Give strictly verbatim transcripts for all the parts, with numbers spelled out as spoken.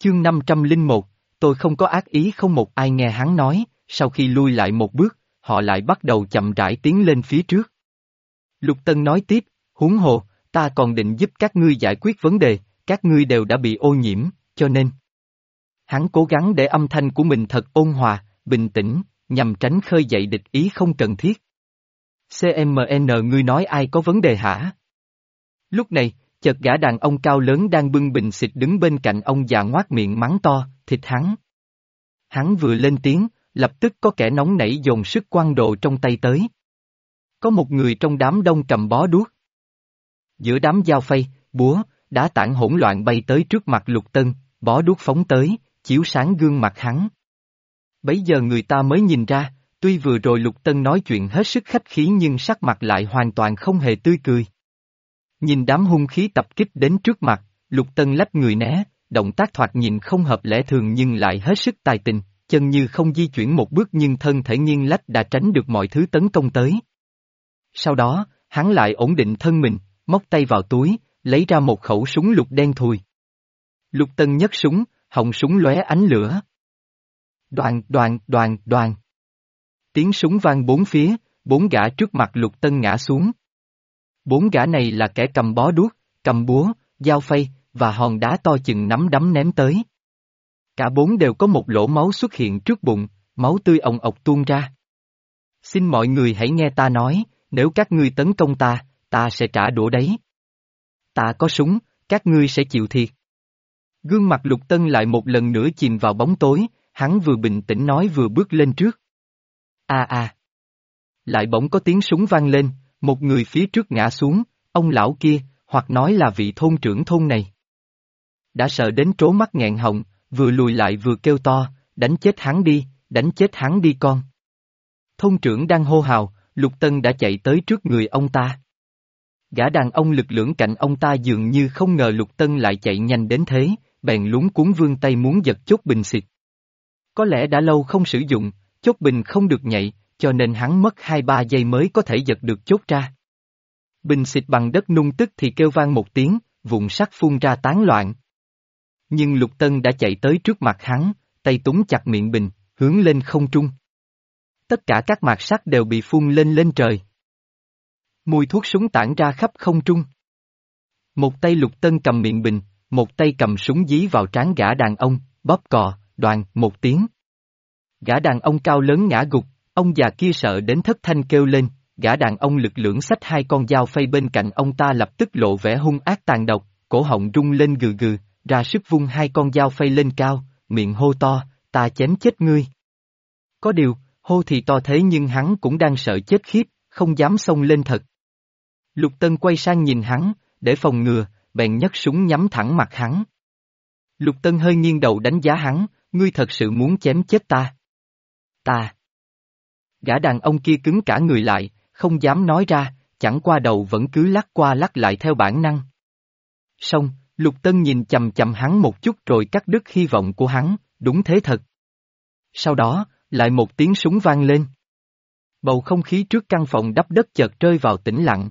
Chương năm trăm lẻ một, tôi không có ác ý. Không một ai nghe hắn nói, sau khi lui lại một bước, họ lại bắt đầu chậm rãi tiến lên phía trước. Lục Tân nói tiếp, huống hồ, ta còn định giúp các ngươi giải quyết vấn đề, các ngươi đều đã bị ô nhiễm, cho nên. Hắn cố gắng để âm thanh của mình thật ôn hòa, bình tĩnh, nhằm tránh khơi dậy địch ý không cần thiết. xê em en ngươi nói ai có vấn đề hả? Lúc này, chợt gã đàn ông cao lớn đang bưng bình xịt đứng bên cạnh ông già ngoác miệng mắng to, thịt hắn. Hắn vừa lên tiếng, lập tức có kẻ nóng nảy dồn sức quăng đồ trong tay tới. Có một người trong đám đông cầm bó đuốc. Giữa đám dao phay, búa, đá tảng hỗn loạn bay tới trước mặt Lục Tân, bó đuốc phóng tới, chiếu sáng gương mặt hắn. Bấy giờ người ta mới nhìn ra, tuy vừa rồi Lục Tân nói chuyện hết sức khách khí nhưng sắc mặt lại hoàn toàn không hề tươi cười. Nhìn đám hung khí tập kích đến trước mặt, Lục Tân lách người né, động tác thoạt nhìn không hợp lẽ thường nhưng lại hết sức tài tình, chân như không di chuyển một bước nhưng thân thể nghiêng lách đã tránh được mọi thứ tấn công tới. Sau đó, hắn lại ổn định thân mình, móc tay vào túi, lấy ra một khẩu súng lục đen thùi. Lục Tân nhấc súng, họng súng lóe ánh lửa. Đoàn, đoàn, đoàn, đoàn. Tiếng súng vang bốn phía, bốn gã trước mặt Lục Tân ngã xuống. Bốn gã này là kẻ cầm bó đuốc, cầm búa, dao phay, và hòn đá to chừng nắm đấm ném tới. Cả bốn đều có một lỗ máu xuất hiện trước bụng, máu tươi ồng ọc tuôn ra. Xin mọi người hãy nghe ta nói, nếu các ngươi tấn công ta, ta sẽ trả đũa đấy. Ta có súng, các ngươi sẽ chịu thiệt. Gương mặt Lục Tân lại một lần nữa chìm vào bóng tối, hắn vừa bình tĩnh nói vừa bước lên trước. A a. Lại bỗng có tiếng súng vang lên, một người phía trước ngã xuống, ông lão kia, hoặc nói là vị thôn trưởng thôn này. Đã sợ đến trố mắt nghẹn họng, vừa lùi lại vừa kêu to, đánh chết hắn đi, đánh chết hắn đi con. Thôn trưởng đang hô hào, Lục Tân đã chạy tới trước người ông ta. Gã đàn ông lực lưỡng cạnh ông ta dường như không ngờ Lục Tân lại chạy nhanh đến thế, bèn luống cuống vươn tay muốn giật chốt bình xịt. Có lẽ đã lâu không sử dụng, chốt bình không được nhạy, cho nên hắn mất hai ba giây mới có thể giật được chốt ra. Bình xịt bằng đất nung tức thì kêu vang một tiếng, vụn sắt phun ra tán loạn. Nhưng Lục Tân đã chạy tới trước mặt hắn, tay túng chặt miệng bình, hướng lên không trung. Tất cả các mạt sắt đều bị phun lên lên trời. Mùi thuốc súng tản ra khắp không trung. Một tay Lục Tân cầm miệng bình, một tay cầm súng dí vào trán gã đàn ông, bóp cò, đoàn, một tiếng. Gã đàn ông cao lớn ngã gục, ông già kia sợ đến thất thanh kêu lên, gã đàn ông lực lưỡng xách hai con dao phay bên cạnh ông ta lập tức lộ vẻ hung ác tàn độc, cổ họng rung lên gừ gừ, ra sức vung hai con dao phay lên cao, miệng hô to, ta chém chết ngươi. Có điều, hô thì to thế nhưng hắn cũng đang sợ chết khiếp, không dám xông lên thật. Lục Tân quay sang nhìn hắn, để phòng ngừa, bèn nhấc súng nhắm thẳng mặt hắn. Lục Tân hơi nghiêng đầu đánh giá hắn, ngươi thật sự muốn chém chết ta? Ta. Gã đàn ông kia cứng cả người lại, không dám nói ra, chẳng qua đầu vẫn cứ lắc qua lắc lại theo bản năng. Xong, Lục Tân nhìn chầm chầm hắn một chút rồi cắt đứt hy vọng của hắn, đúng thế thật. Sau đó, lại một tiếng súng vang lên. Bầu không khí trước căn phòng đắp đất chợt rơi vào tĩnh lặng.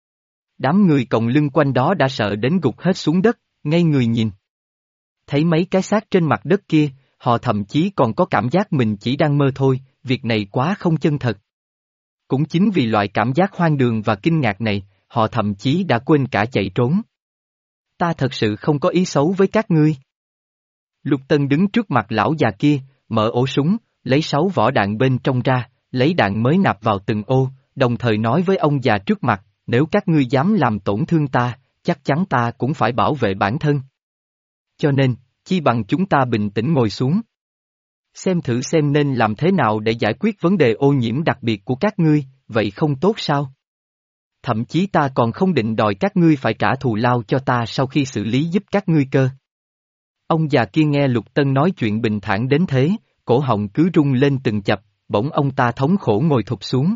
Đám người còng lưng quanh đó đã sợ đến gục hết xuống đất, ngay người nhìn. Thấy mấy cái xác trên mặt đất kia, họ thậm chí còn có cảm giác mình chỉ đang mơ thôi, việc này quá không chân thật. Cũng chính vì loại cảm giác hoang đường và kinh ngạc này, họ thậm chí đã quên cả chạy trốn. Ta thật sự không có ý xấu với các ngươi. Lục Tân đứng trước mặt lão già kia, mở ổ súng, lấy sáu vỏ đạn bên trong ra, lấy đạn mới nạp vào từng ô, đồng thời nói với ông già trước mặt, nếu các ngươi dám làm tổn thương ta, chắc chắn ta cũng phải bảo vệ bản thân. Cho nên, chi bằng chúng ta bình tĩnh ngồi xuống. Xem thử xem nên làm thế nào để giải quyết vấn đề ô nhiễm đặc biệt của các ngươi, vậy không tốt sao? Thậm chí ta còn không định đòi các ngươi phải trả thù lao cho ta sau khi xử lý giúp các ngươi cơ. Ông già kia nghe Lục Tân nói chuyện bình thản đến thế, cổ họng cứ rung lên từng chập, bỗng ông ta thống khổ ngồi thụp xuống.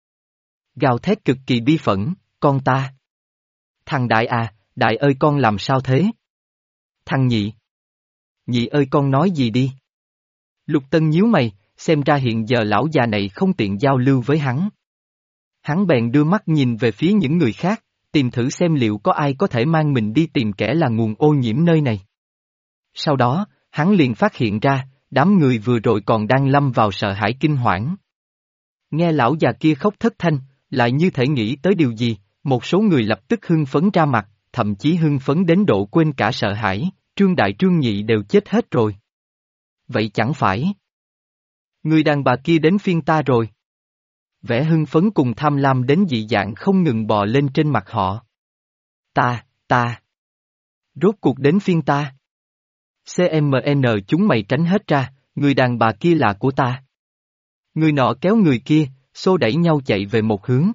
Gào thét cực kỳ bi phẫn, con ta. Thằng Đại à, Đại ơi con làm sao thế? Thằng Nhị. Nhị ơi con nói gì đi? Lục Tân nhíu mày, xem ra hiện giờ lão già này không tiện giao lưu với hắn. Hắn bèn đưa mắt nhìn về phía những người khác, tìm thử xem liệu có ai có thể mang mình đi tìm kẻ là nguồn ô nhiễm nơi này. Sau đó, Hắn liền phát hiện ra, đám người vừa rồi còn đang lâm vào sợ hãi kinh hoảng. Nghe lão già kia khóc thất thanh, lại như thể nghĩ tới điều gì, một số người lập tức hưng phấn ra mặt, thậm chí hưng phấn đến độ quên cả sợ hãi, Trương Đại Trương Nhị đều chết hết rồi. Vậy chẳng phải người đàn bà kia đến phiên ta rồi. Vẻ hưng phấn cùng tham lam đến dị dạng không ngừng bò lên trên mặt họ. Ta, ta. Rốt cuộc đến phiên ta. xê em en chúng mày tránh hết ra, người đàn bà kia là của ta. Người nọ kéo người kia, xô đẩy nhau chạy về một hướng.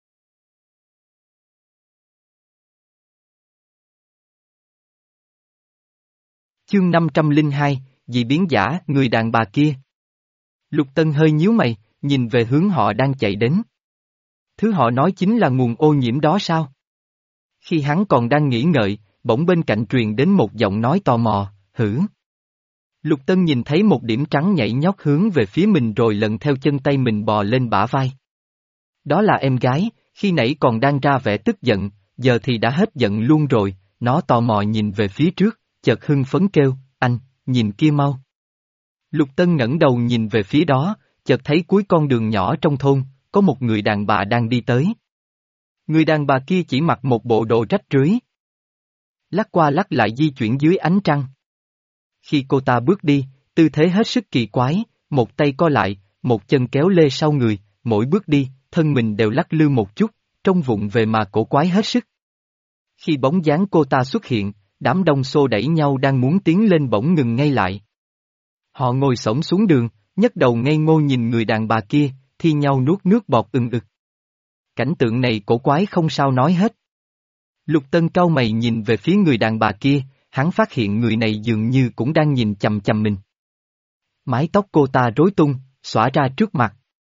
Chương năm trăm lẻ hai, dị biến giả, người đàn bà kia. Lục Tân hơi nhíu mày, nhìn về hướng họ đang chạy đến. Thứ họ nói chính là nguồn ô nhiễm đó sao? Khi hắn còn đang nghĩ ngợi, bỗng bên cạnh truyền đến một giọng nói tò mò, hử. Lục Tân nhìn thấy một điểm trắng nhảy nhót hướng về phía mình rồi lần theo chân tay mình bò lên bả vai. Đó là em gái, khi nãy còn đang ra vẻ tức giận, giờ thì đã hết giận luôn rồi, nó tò mò nhìn về phía trước, chợt hưng phấn kêu, anh, nhìn kia mau. Lục Tân ngẩng đầu nhìn về phía đó, chợt thấy cuối con đường nhỏ trong thôn, có một người đàn bà đang đi tới. Người đàn bà kia chỉ mặc một bộ đồ rách rưới. Lắc qua lắc lại di chuyển dưới ánh trăng. Khi cô ta bước đi, tư thế hết sức kỳ quái, một tay co lại, một chân kéo lê sau người, mỗi bước đi, thân mình đều lắc lư một chút, trông vụng về mà cổ quái hết sức. Khi bóng dáng cô ta xuất hiện, đám đông xô đẩy nhau đang muốn tiến lên bỗng ngừng ngay lại. Họ ngồi xổm xuống đường, nhấc đầu ngây ngô nhìn người đàn bà kia, thi nhau nuốt nước bọt ừng ực. Cảnh tượng này cổ quái không sao nói hết. Lục Tân cau mày nhìn về phía người đàn bà kia, hắn phát hiện người này dường như cũng đang nhìn chằm chằm mình. Mái tóc cô ta rối tung, xõa ra trước mặt,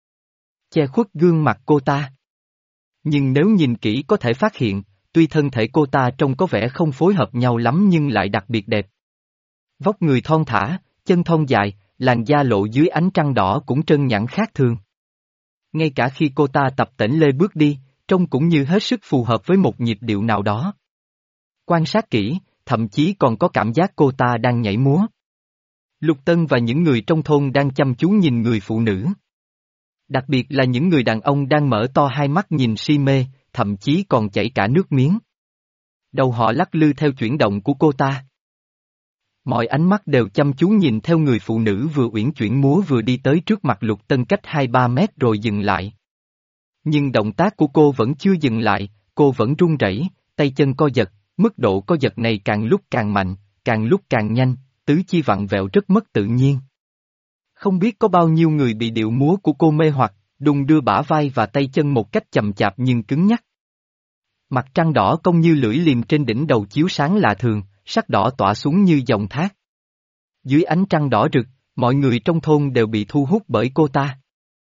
che khuất gương mặt cô ta. Nhưng nếu nhìn kỹ có thể phát hiện, tuy thân thể cô ta trông có vẻ không phối hợp nhau lắm nhưng lại đặc biệt đẹp. Vóc người thon thả, chân thon dài, làn da lộ dưới ánh trăng đỏ cũng trơn nhẵn khác thường. Ngay cả khi cô ta tập tễnh lê bước đi, trông cũng như hết sức phù hợp với một nhịp điệu nào đó. Quan sát kỹ, thậm chí còn có cảm giác cô ta đang nhảy múa. Lục Tân và những người trong thôn đang chăm chú nhìn người phụ nữ. Đặc biệt là những người đàn ông đang mở to hai mắt nhìn si mê, thậm chí còn chảy cả nước miếng. Đầu họ lắc lư theo chuyển động của cô ta. Mọi ánh mắt đều chăm chú nhìn theo người phụ nữ vừa uyển chuyển múa vừa đi tới trước mặt Lục Tân cách hai ba mét rồi dừng lại. Nhưng động tác của cô vẫn chưa dừng lại, cô vẫn run rẩy, tay chân co giật, mức độ co giật này càng lúc càng mạnh, càng lúc càng nhanh, tứ chi vặn vẹo rất mất tự nhiên. Không biết có bao nhiêu người bị điệu múa của cô mê hoặc, đung đưa bả vai và tay chân một cách chậm chạp nhưng cứng nhắc. Mặt trăng đỏ cong như lưỡi liềm trên đỉnh đầu chiếu sáng lạ thường, sắc đỏ tỏa xuống như dòng thác. Dưới ánh trăng đỏ rực, mọi người trong thôn đều bị thu hút bởi cô ta.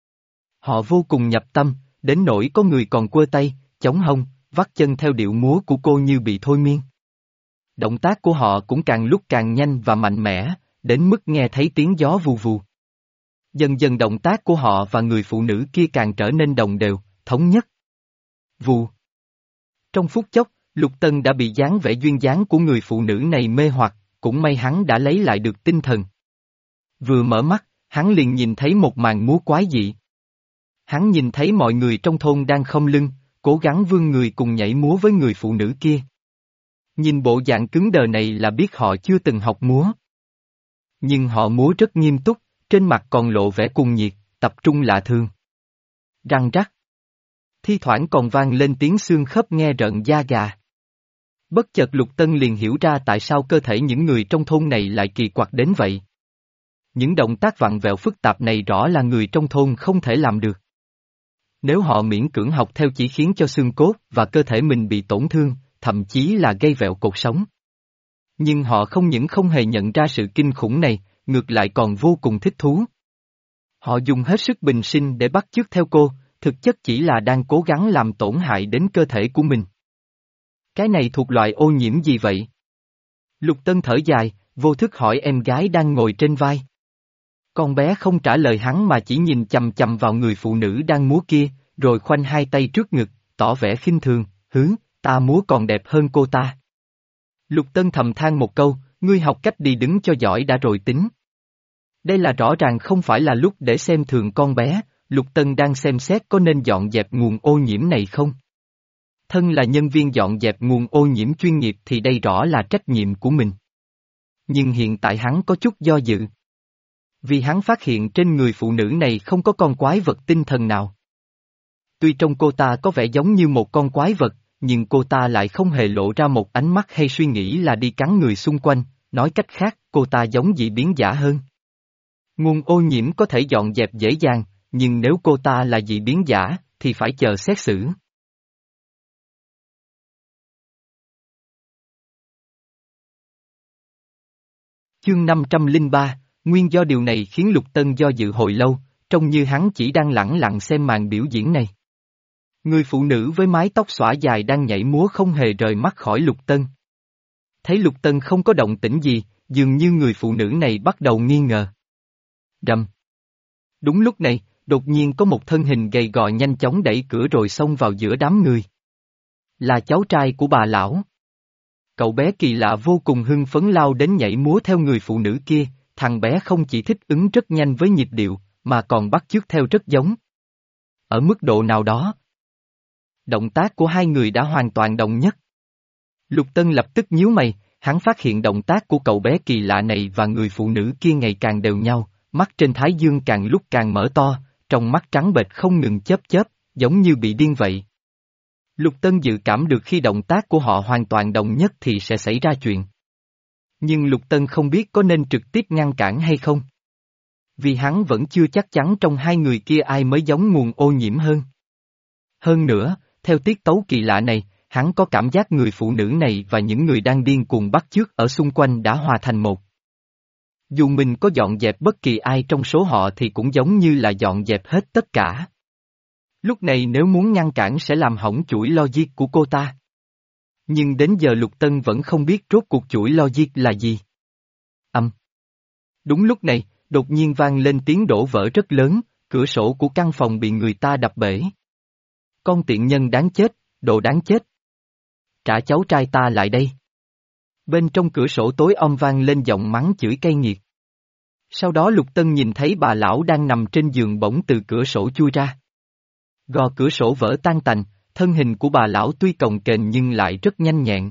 Họ vô cùng nhập tâm, đến nỗi có người còn quơ tay, chống hông, vắt chân theo điệu múa của cô như bị thôi miên. Động tác của họ cũng càng lúc càng nhanh và mạnh mẽ, đến mức nghe thấy tiếng gió vù vù. Dần dần động tác của họ và người phụ nữ kia càng trở nên đồng đều, thống nhất. Vù. Trong phút chốc, Lục Tân đã bị dáng vẻ duyên dáng của người phụ nữ này mê hoặc, cũng may hắn đã lấy lại được tinh thần. Vừa mở mắt, hắn liền nhìn thấy một màn múa quái dị. Hắn nhìn thấy mọi người trong thôn đang khom lưng, cố gắng vươn người cùng nhảy múa với người phụ nữ kia. Nhìn bộ dạng cứng đờ này là biết họ chưa từng học múa. Nhưng họ múa rất nghiêm túc, trên mặt còn lộ vẻ cuồng nhiệt, tập trung lạ thường. Răng rắc. Thi thoảng còn vang lên tiếng xương khớp nghe rợn da gà. Bất chợt Lục Tân liền hiểu ra tại sao cơ thể những người trong thôn này lại kỳ quặc đến vậy. Những động tác vặn vẹo phức tạp này rõ là người trong thôn không thể làm được. Nếu họ miễn cưỡng học theo chỉ khiến cho xương cốt và cơ thể mình bị tổn thương, thậm chí là gây vẹo cột sống. Nhưng họ không những không hề nhận ra sự kinh khủng này, ngược lại còn vô cùng thích thú. Họ dùng hết sức bình sinh để bắt chước theo cô, thực chất chỉ là đang cố gắng làm tổn hại đến cơ thể của mình. Cái này thuộc loại ô nhiễm gì vậy? Lục Tân thở dài, vô thức hỏi em gái đang ngồi trên vai. Con bé không trả lời hắn mà chỉ nhìn chằm chằm vào người phụ nữ đang múa kia, rồi khoanh hai tay trước ngực, tỏ vẻ khinh thường, hứ, ta múa còn đẹp hơn cô ta. Lục Tân thầm than một câu, Ngươi học cách đi đứng cho giỏi đã rồi tính. Đây là rõ ràng không phải là lúc để xem thường con bé, Lục Tân đang xem xét có nên dọn dẹp nguồn ô nhiễm này không. Thân là nhân viên dọn dẹp nguồn ô nhiễm chuyên nghiệp thì đây rõ là trách nhiệm của mình. Nhưng hiện tại hắn có chút do dự. Vì hắn phát hiện trên người phụ nữ này không có con quái vật tinh thần nào. Tuy trong cô ta có vẻ giống như một con quái vật, nhưng cô ta lại không hề lộ ra một ánh mắt hay suy nghĩ là đi cắn người xung quanh, nói cách khác, cô ta giống dị biến giả hơn. Nguồn ô nhiễm có thể dọn dẹp dễ dàng, nhưng nếu cô ta là dị biến giả, thì phải chờ xét xử. Chương năm trăm lẻ ba, nguyên do điều này khiến Lục Tân do dự hồi lâu, trông như hắn chỉ đang lẳng lặng xem màn biểu diễn này. Người phụ nữ với mái tóc xõa dài đang nhảy múa không hề rời mắt khỏi Lục Tân. Thấy Lục Tân không có động tĩnh gì, dường như người phụ nữ này bắt đầu nghi ngờ. Rầm. Đúng lúc này, đột nhiên có một thân hình gầy gò nhanh chóng đẩy cửa rồi xông vào giữa đám người. Là cháu trai của bà lão. Cậu bé kỳ lạ vô cùng hưng phấn lao đến nhảy múa theo người phụ nữ kia, thằng bé không chỉ thích ứng rất nhanh với nhịp điệu, mà còn bắt chước theo rất giống. Ở mức độ nào đó, động tác của hai người đã hoàn toàn đồng nhất. Lục Tân lập tức nhíu mày, hắn phát hiện động tác của cậu bé kỳ lạ này và người phụ nữ kia ngày càng đều nhau, mắt trên thái dương càng lúc càng mở to, trong mắt trắng bệch không ngừng chớp chớp, giống như bị điên vậy. Lục Tân dự cảm được khi động tác của họ hoàn toàn đồng nhất thì sẽ xảy ra chuyện. Nhưng Lục Tân không biết có nên trực tiếp ngăn cản hay không. Vì hắn vẫn chưa chắc chắn trong hai người kia ai mới giống nguồn ô nhiễm hơn. Hơn nữa, theo tiết tấu kỳ lạ này, hắn có cảm giác người phụ nữ này và những người đang điên cuồng bắt chước ở xung quanh đã hòa thành một. Dù mình có dọn dẹp bất kỳ ai trong số họ thì cũng giống như là dọn dẹp hết tất cả. Lúc này nếu muốn ngăn cản sẽ làm hỏng chuỗi logic của cô ta. Nhưng đến giờ Lục Tân vẫn không biết rốt cuộc chuỗi logic là gì. Âm. Đúng lúc này, đột nhiên vang lên tiếng đổ vỡ rất lớn, cửa sổ của căn phòng bị người ta đập bể. Con tiện nhân đáng chết, đồ đáng chết. Trả cháu trai ta lại đây. Bên trong cửa sổ tối om vang lên giọng mắng chửi cay nghiệt. Sau đó Lục Tân nhìn thấy bà lão đang nằm trên giường bỗng từ cửa sổ chui ra. Gò cửa sổ vỡ tan tành, thân hình của bà lão tuy cồng kềnh nhưng lại rất nhanh nhẹn.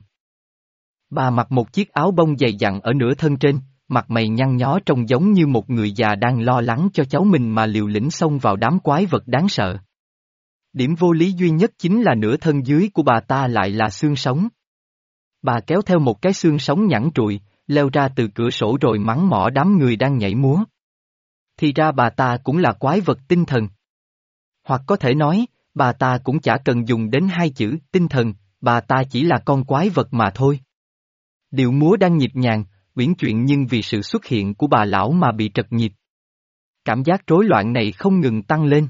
Bà mặc một chiếc áo bông dày dặn ở nửa thân trên, mặt mày nhăn nhó trông giống như một người già đang lo lắng cho cháu mình mà liều lĩnh xông vào đám quái vật đáng sợ. Điểm vô lý duy nhất chính là nửa thân dưới của bà ta lại là xương sống. Bà kéo theo một cái xương sống nhẵn trụi, leo ra từ cửa sổ rồi mắng mỏ đám người đang nhảy múa. Thì ra bà ta cũng là quái vật tinh thần. Hoặc có thể nói, bà ta cũng chả cần dùng đến hai chữ tinh thần, bà ta chỉ là con quái vật mà thôi. Điệu múa đang nhịp nhàng, uyển chuyển nhưng vì sự xuất hiện của bà lão mà bị trật nhịp. Cảm giác rối loạn này không ngừng tăng lên.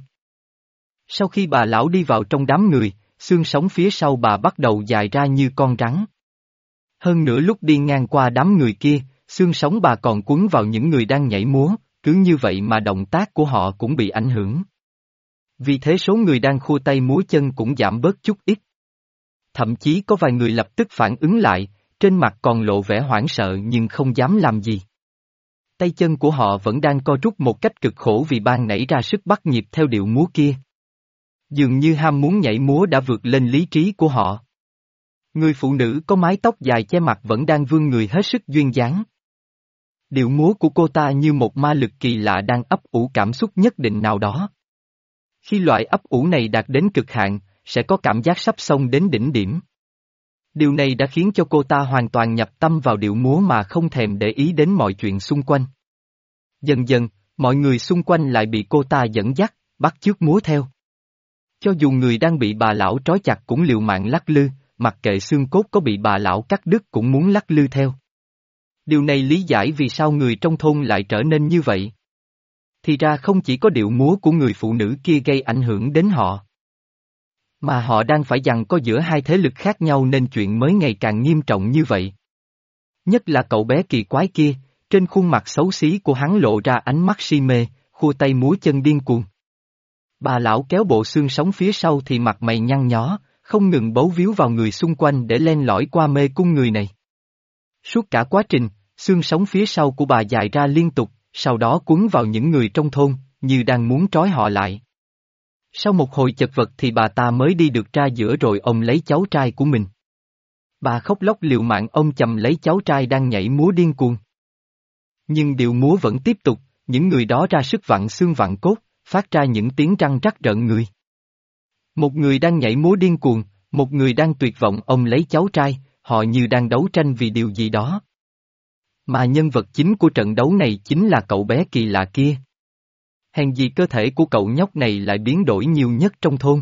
Sau khi bà lão đi vào trong đám người, xương sống phía sau bà bắt đầu dài ra như con rắn. Hơn nữa lúc đi ngang qua đám người kia, xương sống bà còn quấn vào những người đang nhảy múa, cứ như vậy mà động tác của họ cũng bị ảnh hưởng. Vì thế số người đang khua tay múa chân cũng giảm bớt chút ít. Thậm chí có vài người lập tức phản ứng lại, trên mặt còn lộ vẻ hoảng sợ nhưng không dám làm gì. Tay chân của họ vẫn đang co rút một cách cực khổ vì ban nảy ra sức bắt nhịp theo điệu múa kia. Dường như ham muốn nhảy múa đã vượt lên lý trí của họ. Người phụ nữ có mái tóc dài che mặt vẫn đang vươn người hết sức duyên dáng. Điệu múa của cô ta như một ma lực kỳ lạ đang ấp ủ cảm xúc nhất định nào đó. Khi loại ấp ủ này đạt đến cực hạn, sẽ có cảm giác sắp xông đến đỉnh điểm. Điều này đã khiến cho cô ta hoàn toàn nhập tâm vào điệu múa mà không thèm để ý đến mọi chuyện xung quanh. Dần dần, mọi người xung quanh lại bị cô ta dẫn dắt, bắt chước múa theo. Cho dù người đang bị bà lão trói chặt cũng liều mạng lắc lư, mặc kệ xương cốt có bị bà lão cắt đứt cũng muốn lắc lư theo. Điều này lý giải vì sao người trong thôn lại trở nên như vậy. Thì ra không chỉ có điệu múa của người phụ nữ kia gây ảnh hưởng đến họ. Mà họ đang phải giằng co giữa hai thế lực khác nhau nên chuyện mới ngày càng nghiêm trọng như vậy. Nhất là cậu bé kỳ quái kia, trên khuôn mặt xấu xí của hắn lộ ra ánh mắt si mê, khua tay múa chân điên cuồng. Bà lão kéo bộ xương sống phía sau thì mặt mày nhăn nhó, không ngừng bấu víu vào người xung quanh để len lỏi qua mê cung người này. Suốt cả quá trình, Xương sống phía sau của bà dài ra liên tục, sau đó quấn vào những người trong thôn, như đang muốn trói họ lại. Sau một hồi chật vật thì bà ta mới đi được ra giữa rồi ôm lấy cháu trai của mình. Bà khóc lóc liều mạng ôm chầm lấy cháu trai đang nhảy múa điên cuồng. Nhưng điệu múa vẫn tiếp tục, những người đó ra sức vặn xương vặn cốt, phát ra những tiếng răng rắc rợn người. Một người đang nhảy múa điên cuồng, một người đang tuyệt vọng ôm lấy cháu trai, họ như đang đấu tranh vì điều gì đó. Mà nhân vật chính của trận đấu này chính là cậu bé kỳ lạ kia. Hèn gì cơ thể của cậu nhóc này lại biến đổi nhiều nhất trong thôn.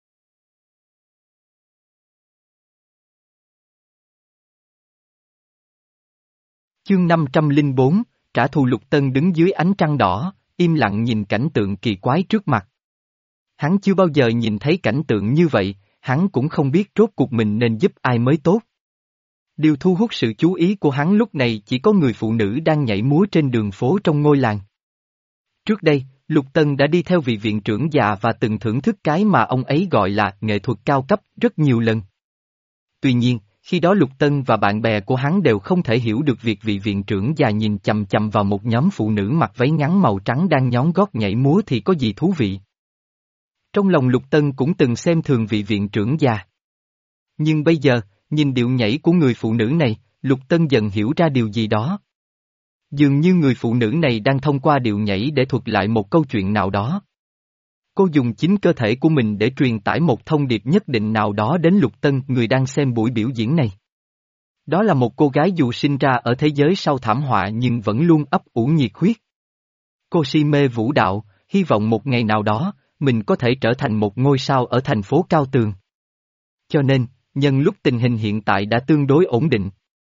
Chương năm trăm lẻ bốn, trả thù. Lục Tân đứng dưới ánh trăng đỏ, im lặng nhìn cảnh tượng kỳ quái trước mặt. Hắn chưa bao giờ nhìn thấy cảnh tượng như vậy, hắn cũng không biết rốt cuộc mình nên giúp ai mới tốt. Điều thu hút sự chú ý của hắn lúc này chỉ có người phụ nữ đang nhảy múa trên đường phố trong ngôi làng. Trước đây, Lục Tân đã đi theo vị viện trưởng già và từng thưởng thức cái mà ông ấy gọi là nghệ thuật cao cấp rất nhiều lần. Tuy nhiên, khi đó Lục Tân và bạn bè của hắn đều không thể hiểu được việc vị viện trưởng già nhìn chằm chằm vào một nhóm phụ nữ mặc váy ngắn màu trắng đang nhón gót nhảy múa thì có gì thú vị. Trong lòng Lục Tân cũng từng xem thường vị viện trưởng già. Nhưng bây giờ, nhìn điệu nhảy của người phụ nữ này, Lục Tân dần hiểu ra điều gì đó. Dường như người phụ nữ này đang thông qua điệu nhảy để thuật lại một câu chuyện nào đó. Cô dùng chính cơ thể của mình để truyền tải một thông điệp nhất định nào đó đến Lục Tân, người đang xem buổi biểu diễn này. Đó là một cô gái dù sinh ra ở thế giới sau thảm họa nhưng vẫn luôn ấp ủ nhiệt huyết. Cô si mê vũ đạo, hy vọng một ngày nào đó, mình có thể trở thành một ngôi sao ở thành phố Cao Tường. Cho nên, nhân lúc tình hình hiện tại đã tương đối ổn định,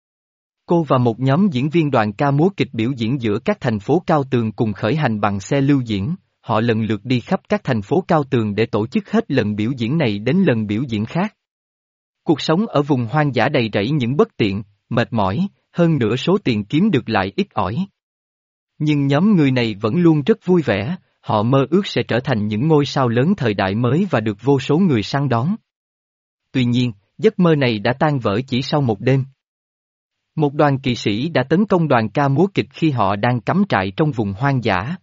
cô và một nhóm diễn viên đoàn ca múa kịch biểu diễn giữa các thành phố Cao Tường cùng khởi hành bằng xe lưu diễn, họ lần lượt đi khắp các thành phố Cao Tường để tổ chức hết lần biểu diễn này đến lần biểu diễn khác. Cuộc sống ở vùng hoang dã đầy rẫy những bất tiện, mệt mỏi, hơn nữa số tiền kiếm được lại ít ỏi. Nhưng nhóm người này vẫn luôn rất vui vẻ, họ mơ ước sẽ trở thành những ngôi sao lớn thời đại mới và được vô số người săn đón. Tuy nhiên, giấc mơ này đã tan vỡ chỉ sau một đêm. Một đoàn kỵ sĩ đã tấn công đoàn ca múa kịch khi họ đang cắm trại trong vùng hoang dã.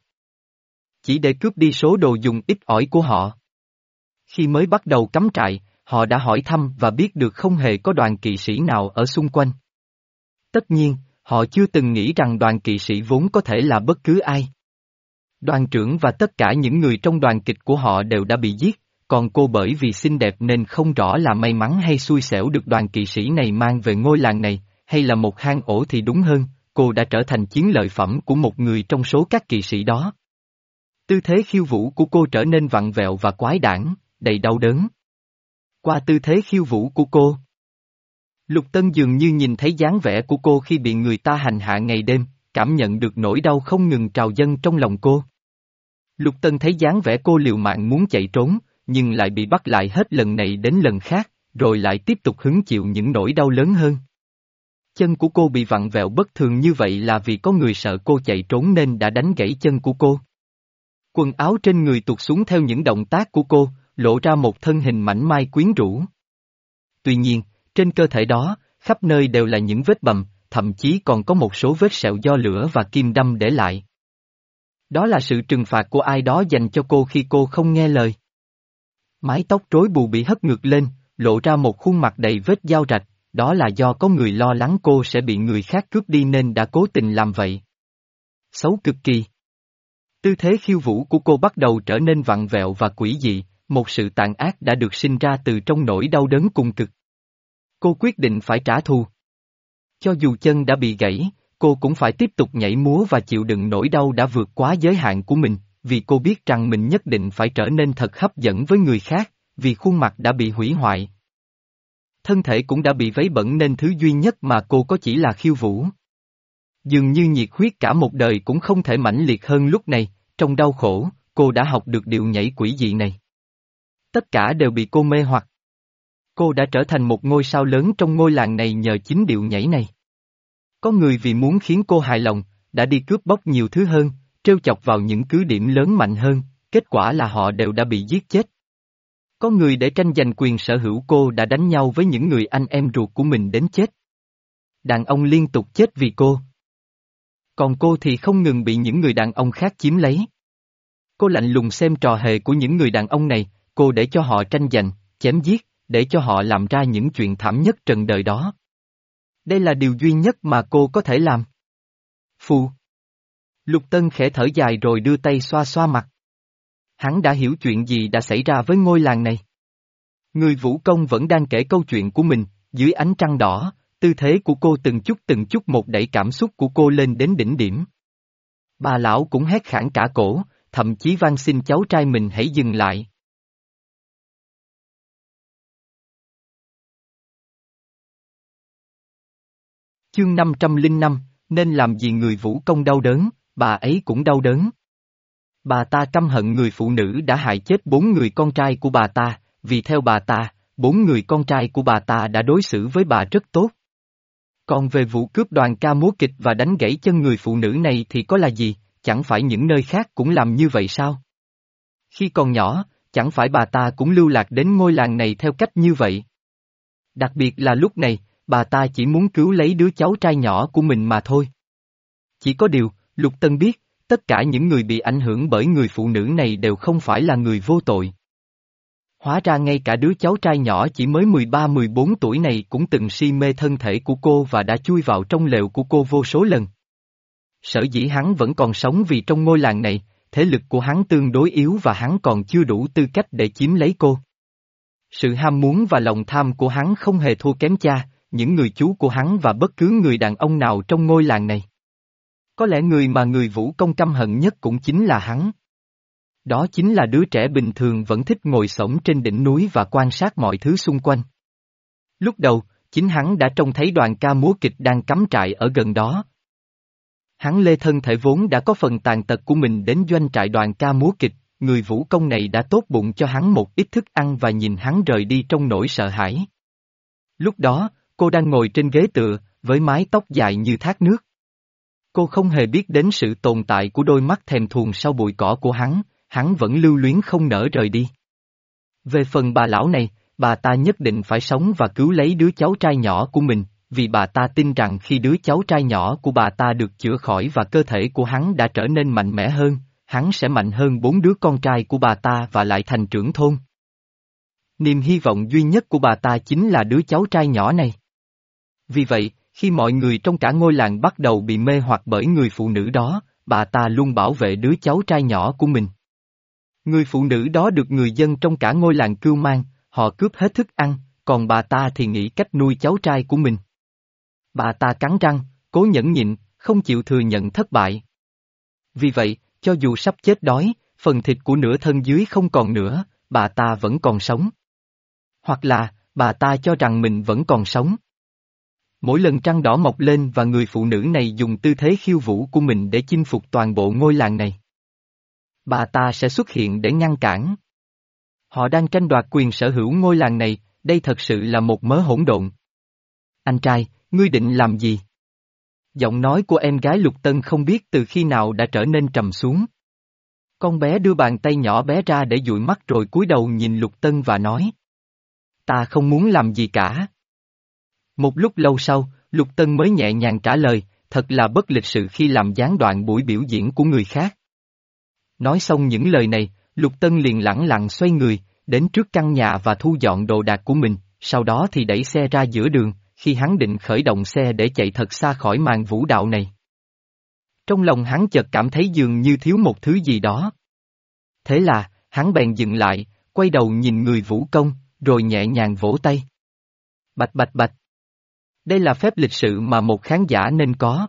Chỉ để cướp đi số đồ dùng ít ỏi của họ. Khi mới bắt đầu cắm trại, họ đã hỏi thăm và biết được không hề có đoàn kỵ sĩ nào ở xung quanh. Tất nhiên, họ chưa từng nghĩ rằng đoàn kỵ sĩ vốn có thể là bất cứ ai. Đoàn trưởng và tất cả những người trong đoàn kịch của họ đều đã bị giết, còn cô bởi vì xinh đẹp nên không rõ là may mắn hay xui xẻo được đoàn kỵ sĩ này mang về ngôi làng này, hay là một hang ổ thì đúng hơn, cô đã trở thành chiến lợi phẩm của một người trong số các kỵ sĩ đó. Tư thế khiêu vũ của cô trở nên vặn vẹo và quái đản, đầy đau đớn. Qua tư thế khiêu vũ của cô, Lục Tân dường như nhìn thấy dáng vẻ của cô khi bị người ta hành hạ ngày đêm, cảm nhận được nỗi đau không ngừng trào dâng trong lòng cô. Lục Tân thấy dáng vẻ cô liều mạng muốn chạy trốn, nhưng lại bị bắt lại hết lần này đến lần khác, rồi lại tiếp tục hứng chịu những nỗi đau lớn hơn. Chân của cô bị vặn vẹo bất thường như vậy là vì có người sợ cô chạy trốn nên đã đánh gãy chân của cô. Quần áo trên người tuột xuống theo những động tác của cô, lộ ra một thân hình mảnh mai quyến rũ. Tuy nhiên, trên cơ thể đó, khắp nơi đều là những vết bầm, thậm chí còn có một số vết sẹo do lửa và kim đâm để lại. Đó là sự trừng phạt của ai đó dành cho cô khi cô không nghe lời. Mái tóc rối bù bị hất ngược lên, lộ ra một khuôn mặt đầy vết dao rạch, đó là do có người lo lắng cô sẽ bị người khác cướp đi nên đã cố tình làm vậy. Xấu cực kỳ. Tư thế khiêu vũ của cô bắt đầu trở nên vặn vẹo và quỷ dị, một sự tàn ác đã được sinh ra từ trong nỗi đau đớn cùng cực. Cô quyết định phải trả thù. Cho dù chân đã bị gãy, cô cũng phải tiếp tục nhảy múa và chịu đựng nỗi đau đã vượt quá giới hạn của mình, vì cô biết rằng mình nhất định phải trở nên thật hấp dẫn với người khác, vì khuôn mặt đã bị hủy hoại. Thân thể cũng đã bị vấy bẩn nên thứ duy nhất mà cô có chỉ là khiêu vũ. Dường như nhiệt huyết cả một đời cũng không thể mãnh liệt hơn lúc này, trong đau khổ, cô đã học được điệu nhảy quỷ dị này. Tất cả đều bị cô mê hoặc. Cô đã trở thành một ngôi sao lớn trong ngôi làng này nhờ chính điệu nhảy này. Có người vì muốn khiến cô hài lòng, đã đi cướp bóc nhiều thứ hơn, trêu chọc vào những cứ điểm lớn mạnh hơn, kết quả là họ đều đã bị giết chết. Có người để tranh giành quyền sở hữu cô đã đánh nhau với những người anh em ruột của mình đến chết. Đàn ông liên tục chết vì cô. Còn cô thì không ngừng bị những người đàn ông khác chiếm lấy. Cô lạnh lùng xem trò hề của những người đàn ông này, cô để cho họ tranh giành, chém giết, để cho họ làm ra những chuyện thảm nhất trần đời đó. Đây là điều duy nhất mà cô có thể làm. Phù. Lục Tân khẽ thở dài rồi đưa tay xoa xoa mặt. Hắn đã hiểu chuyện gì đã xảy ra với ngôi làng này. Người vũ công vẫn đang kể câu chuyện của mình, dưới ánh trăng đỏ, tư thế của cô từng chút từng chút một đẩy cảm xúc của cô lên đến đỉnh điểm. Bà lão cũng hét khản cả cổ, thậm chí van xin cháu trai mình hãy dừng lại. Chương năm trăm lẻ năm, nên làm gì người vũ công đau đớn, bà ấy cũng đau đớn. Bà ta căm hận người phụ nữ đã hại chết bốn người con trai của bà ta, vì theo bà ta, bốn người con trai của bà ta đã đối xử với bà rất tốt. Còn về vụ cướp đoàn ca múa kịch và đánh gãy chân người phụ nữ này thì có là gì, chẳng phải những nơi khác cũng làm như vậy sao? Khi còn nhỏ, chẳng phải bà ta cũng lưu lạc đến ngôi làng này theo cách như vậy? Đặc biệt là lúc này, bà ta chỉ muốn cứu lấy đứa cháu trai nhỏ của mình mà thôi. Chỉ có điều, Lục Tân biết, tất cả những người bị ảnh hưởng bởi người phụ nữ này đều không phải là người vô tội. Hóa ra ngay cả đứa cháu trai nhỏ chỉ mới mười ba mười bốn tuổi này cũng từng si mê thân thể của cô và đã chui vào trong lều của cô vô số lần. Sở dĩ hắn vẫn còn sống vì trong ngôi làng này, thế lực của hắn tương đối yếu và hắn còn chưa đủ tư cách để chiếm lấy cô. Sự ham muốn và lòng tham của hắn không hề thua kém cha, những người chú của hắn và bất cứ người đàn ông nào trong ngôi làng này. Có lẽ người mà người vũ công căm hận nhất cũng chính là hắn. Đó chính là đứa trẻ bình thường vẫn thích ngồi xổm trên đỉnh núi và quan sát mọi thứ xung quanh. Lúc đầu, chính hắn đã trông thấy đoàn ca múa kịch đang cắm trại ở gần đó. Hắn lê thân thể vốn đã có phần tàn tật của mình đến doanh trại đoàn ca múa kịch, người vũ công này đã tốt bụng cho hắn một ít thức ăn và nhìn hắn rời đi trong nỗi sợ hãi. Lúc đó, cô đang ngồi trên ghế tựa, với mái tóc dài như thác nước. Cô không hề biết đến sự tồn tại của đôi mắt thèm thuồng sau bụi cỏ của hắn, hắn vẫn lưu luyến không nỡ rời đi. Về phần bà lão này, bà ta nhất định phải sống và cứu lấy đứa cháu trai nhỏ của mình, vì bà ta tin rằng khi đứa cháu trai nhỏ của bà ta được chữa khỏi và cơ thể của hắn đã trở nên mạnh mẽ hơn, hắn sẽ mạnh hơn bốn đứa con trai của bà ta và lại thành trưởng thôn. Niềm hy vọng duy nhất của bà ta chính là đứa cháu trai nhỏ này. Vì vậy, khi mọi người trong cả ngôi làng bắt đầu bị mê hoặc bởi người phụ nữ đó, bà ta luôn bảo vệ đứa cháu trai nhỏ của mình. Người phụ nữ đó được người dân trong cả ngôi làng cưu mang, họ cướp hết thức ăn, còn bà ta thì nghĩ cách nuôi cháu trai của mình. Bà ta cắn răng, cố nhẫn nhịn, không chịu thừa nhận thất bại. Vì vậy, cho dù sắp chết đói, phần thịt của nửa thân dưới không còn nữa, bà ta vẫn còn sống. Hoặc là, bà ta cho rằng mình vẫn còn sống. Mỗi lần trăng đỏ mọc lên và người phụ nữ này dùng tư thế khiêu vũ của mình để chinh phục toàn bộ ngôi làng này, bà ta sẽ xuất hiện để ngăn cản. Họ đang tranh đoạt quyền sở hữu ngôi làng này, đây thật sự là một mớ hỗn độn. Anh trai, ngươi định làm gì? Giọng nói của em gái Lục Tân không biết từ khi nào đã trở nên trầm xuống. Con bé đưa bàn tay nhỏ bé ra để dụi mắt rồi cúi đầu nhìn Lục Tân và nói. Ta không muốn làm gì cả. Một lúc lâu sau, Lục Tân mới nhẹ nhàng trả lời, thật là bất lịch sự khi làm gián đoạn buổi biểu diễn của người khác. Nói xong những lời này, Lục Tân liền lẳng lặng xoay người, đến trước căn nhà và thu dọn đồ đạc của mình, sau đó thì đẩy xe ra giữa đường, khi hắn định khởi động xe để chạy thật xa khỏi màn vũ đạo này. Trong lòng hắn chợt cảm thấy dường như thiếu một thứ gì đó. Thế là, hắn bèn dừng lại, quay đầu nhìn người vũ công, rồi nhẹ nhàng vỗ tay. Bạch bạch bạch. Đây là phép lịch sự mà một khán giả nên có.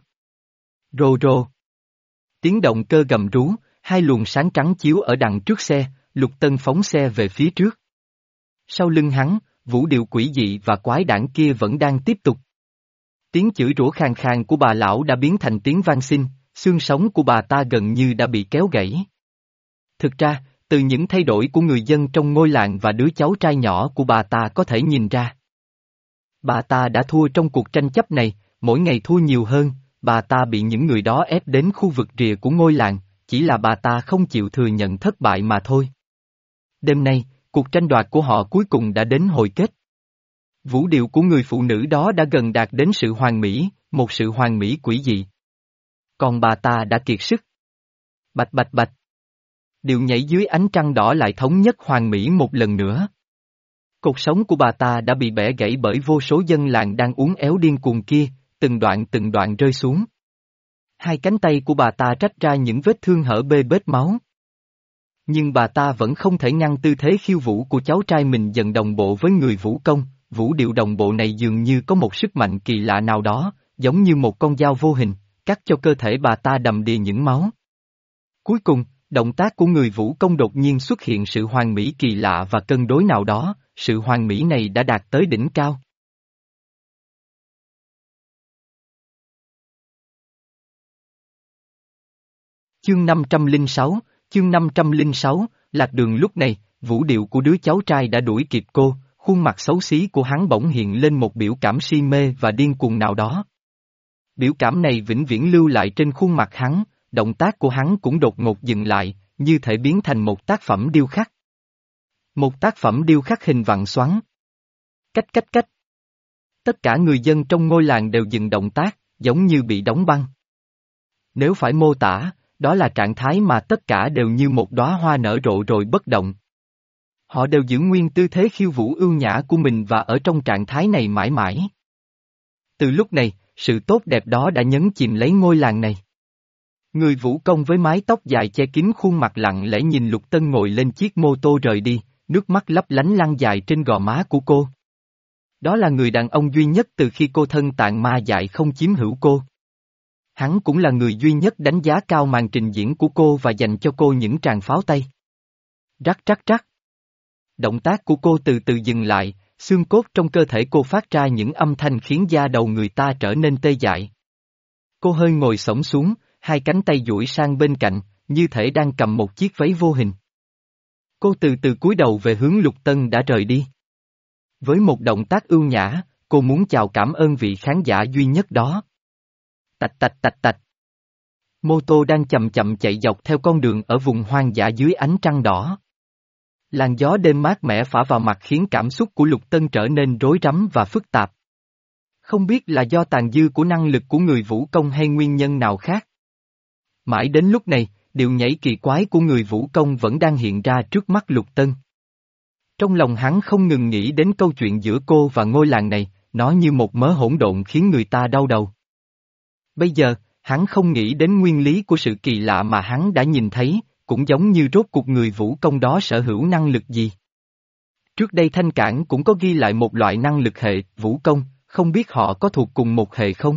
Rô rô. Tiếng động cơ gầm rú, hai luồng sáng trắng chiếu ở đằng trước xe, Lục Tân phóng xe về phía trước. Sau lưng hắn, vũ điệu quỷ dị và quái đản kia vẫn đang tiếp tục. Tiếng chửi rủa khàn khàn của bà lão đã biến thành tiếng van xin, xương sống của bà ta gần như đã bị kéo gãy. Thực ra, từ những thay đổi của người dân trong ngôi làng và đứa cháu trai nhỏ của bà ta có thể nhìn ra. Bà ta đã thua trong cuộc tranh chấp này, mỗi ngày thua nhiều hơn, bà ta bị những người đó ép đến khu vực rìa của ngôi làng, chỉ là bà ta không chịu thừa nhận thất bại mà thôi. Đêm nay, cuộc tranh đoạt của họ cuối cùng đã đến hồi kết. Vũ điệu của người phụ nữ đó đã gần đạt đến sự hoàn mỹ, một sự hoàn mỹ quỷ dị. Còn bà ta đã kiệt sức. Bạch bạch bạch. Điệu nhảy dưới ánh trăng đỏ lại thống nhất hoàn mỹ một lần nữa. Cột sống của bà ta đã bị bẻ gãy bởi vô số dân làng đang uốn éo điên cuồng kia, từng đoạn từng đoạn rơi xuống. Hai cánh tay của bà ta rách ra những vết thương hở bê bết máu. Nhưng bà ta vẫn không thể ngăn tư thế khiêu vũ của cháu trai mình dần đồng bộ với người vũ công, vũ điệu đồng bộ này dường như có một sức mạnh kỳ lạ nào đó, giống như một con dao vô hình, cắt cho cơ thể bà ta đầm đìa những máu. Cuối cùng, động tác của người vũ công đột nhiên xuất hiện sự hoàn mỹ kỳ lạ và cân đối nào đó, sự hoàn mỹ này đã đạt tới đỉnh cao. Chương năm trăm lẻ sáu, chương năm trăm lẻ sáu, Lạc Đường lúc này, vũ điệu của đứa cháu trai đã đuổi kịp cô, khuôn mặt xấu xí của hắn bỗng hiện lên một biểu cảm si mê và điên cuồng nào đó. Biểu cảm này vĩnh viễn lưu lại trên khuôn mặt hắn, động tác của hắn cũng đột ngột dừng lại, như thể biến thành một tác phẩm điêu khắc. Một tác phẩm điêu khắc hình vặn xoắn. Cách cách cách. Tất cả người dân trong ngôi làng đều dừng động tác, giống như bị đóng băng. Nếu phải mô tả, đó là trạng thái mà tất cả đều như một đóa hoa nở rộ rồi bất động. Họ đều giữ nguyên tư thế khiêu vũ ưu nhã của mình và ở trong trạng thái này mãi mãi. Từ lúc này, sự tốt đẹp đó đã nhấn chìm lấy ngôi làng này. Người vũ công với mái tóc dài che kín khuôn mặt lặng lẽ nhìn Lục Tân ngồi lên chiếc mô tô rời đi, nước mắt lấp lánh lăn dài trên gò má của cô. Đó là người đàn ông duy nhất từ khi cô thân tàn ma dại không chiếm hữu cô. Hắn cũng là người duy nhất đánh giá cao màn trình diễn của cô và dành cho cô những tràng pháo tay. Rắc rắc rắc. Động tác của cô từ từ dừng lại, xương cốt trong cơ thể cô phát ra những âm thanh khiến da đầu người ta trở nên tê dại. Cô hơi ngồi xổm xuống, hai cánh tay duỗi sang bên cạnh, như thể đang cầm một chiếc váy vô hình. Cô từ từ cúi đầu về hướng Lục Tân đã rời đi. Với một động tác ưu nhã, cô muốn chào cảm ơn vị khán giả duy nhất đó. Tạch tạch tạch tạch. Mô tô đang chậm chậm chạy dọc theo con đường ở vùng hoang dã dưới ánh trăng đỏ. Làn gió đêm mát mẻ phả vào mặt khiến cảm xúc của Lục Tân trở nên rối rắm và phức tạp. Không biết là do tàn dư của năng lực của người vũ công hay nguyên nhân nào khác. Mãi đến lúc này, điệu nhảy kỳ quái của người vũ công vẫn đang hiện ra trước mắt Lục Tân. Trong lòng hắn không ngừng nghĩ đến câu chuyện giữa cô và ngôi làng này, nó như một mớ hỗn độn khiến người ta đau đầu. Bây giờ, hắn không nghĩ đến nguyên lý của sự kỳ lạ mà hắn đã nhìn thấy, cũng giống như rốt cuộc người vũ công đó sở hữu năng lực gì. Trước đây Thanh Cảng cũng có ghi lại một loại năng lực hệ, vũ công, không biết họ có thuộc cùng một hệ không?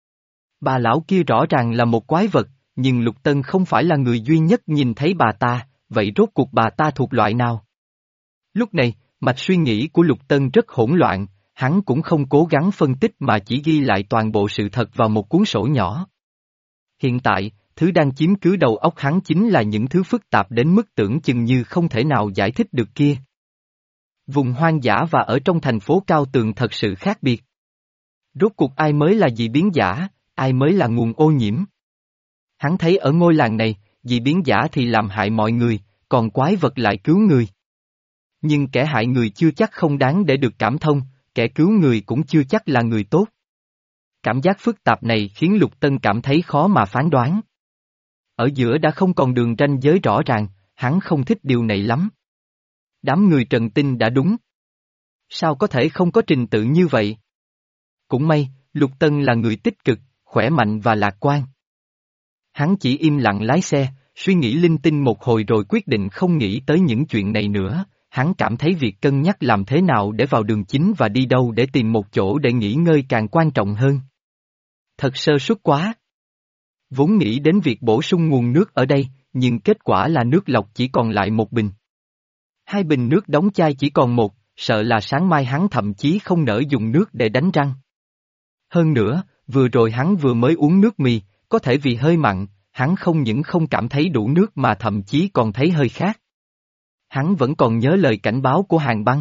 Bà lão kia rõ ràng là một quái vật, nhưng Lục Tân không phải là người duy nhất nhìn thấy bà ta, vậy rốt cuộc bà ta thuộc loại nào? Lúc này, mạch suy nghĩ của Lục Tân rất hỗn loạn, hắn cũng không cố gắng phân tích mà chỉ ghi lại toàn bộ sự thật vào một cuốn sổ nhỏ. Hiện tại, thứ đang chiếm cứ đầu óc hắn chính là những thứ phức tạp đến mức tưởng chừng như không thể nào giải thích được kia. Vùng hoang dã và ở trong thành phố cao tường thật sự khác biệt. Rốt cuộc ai mới là dị biến giả, ai mới là nguồn ô nhiễm? Hắn thấy ở ngôi làng này, dị biến giả thì làm hại mọi người, còn quái vật lại cứu người. Nhưng kẻ hại người chưa chắc không đáng để được cảm thông, kẻ cứu người cũng chưa chắc là người tốt. Cảm giác phức tạp này khiến Lục Tân cảm thấy khó mà phán đoán. Ở giữa đã không còn đường ranh giới rõ ràng, hắn không thích điều này lắm. Đám người Trần Tinh đã đúng. Sao có thể không có trình tự như vậy? Cũng may, Lục Tân là người tích cực, khỏe mạnh và lạc quan. Hắn chỉ im lặng lái xe, suy nghĩ linh tinh một hồi rồi quyết định không nghĩ tới những chuyện này nữa. Hắn cảm thấy việc cân nhắc làm thế nào để vào đường chính và đi đâu để tìm một chỗ để nghỉ ngơi càng quan trọng hơn. Thật sơ suất quá. Vốn nghĩ đến việc bổ sung nguồn nước ở đây, nhưng kết quả là nước lọc chỉ còn lại một bình. Hai bình nước đóng chai chỉ còn một, sợ là sáng mai hắn thậm chí không nỡ dùng nước để đánh răng. Hơn nữa, vừa rồi hắn vừa mới uống nước mì, có thể vì hơi mặn, hắn không những không cảm thấy đủ nước mà thậm chí còn thấy hơi khát. Hắn vẫn còn nhớ lời cảnh báo của Hàn Băng.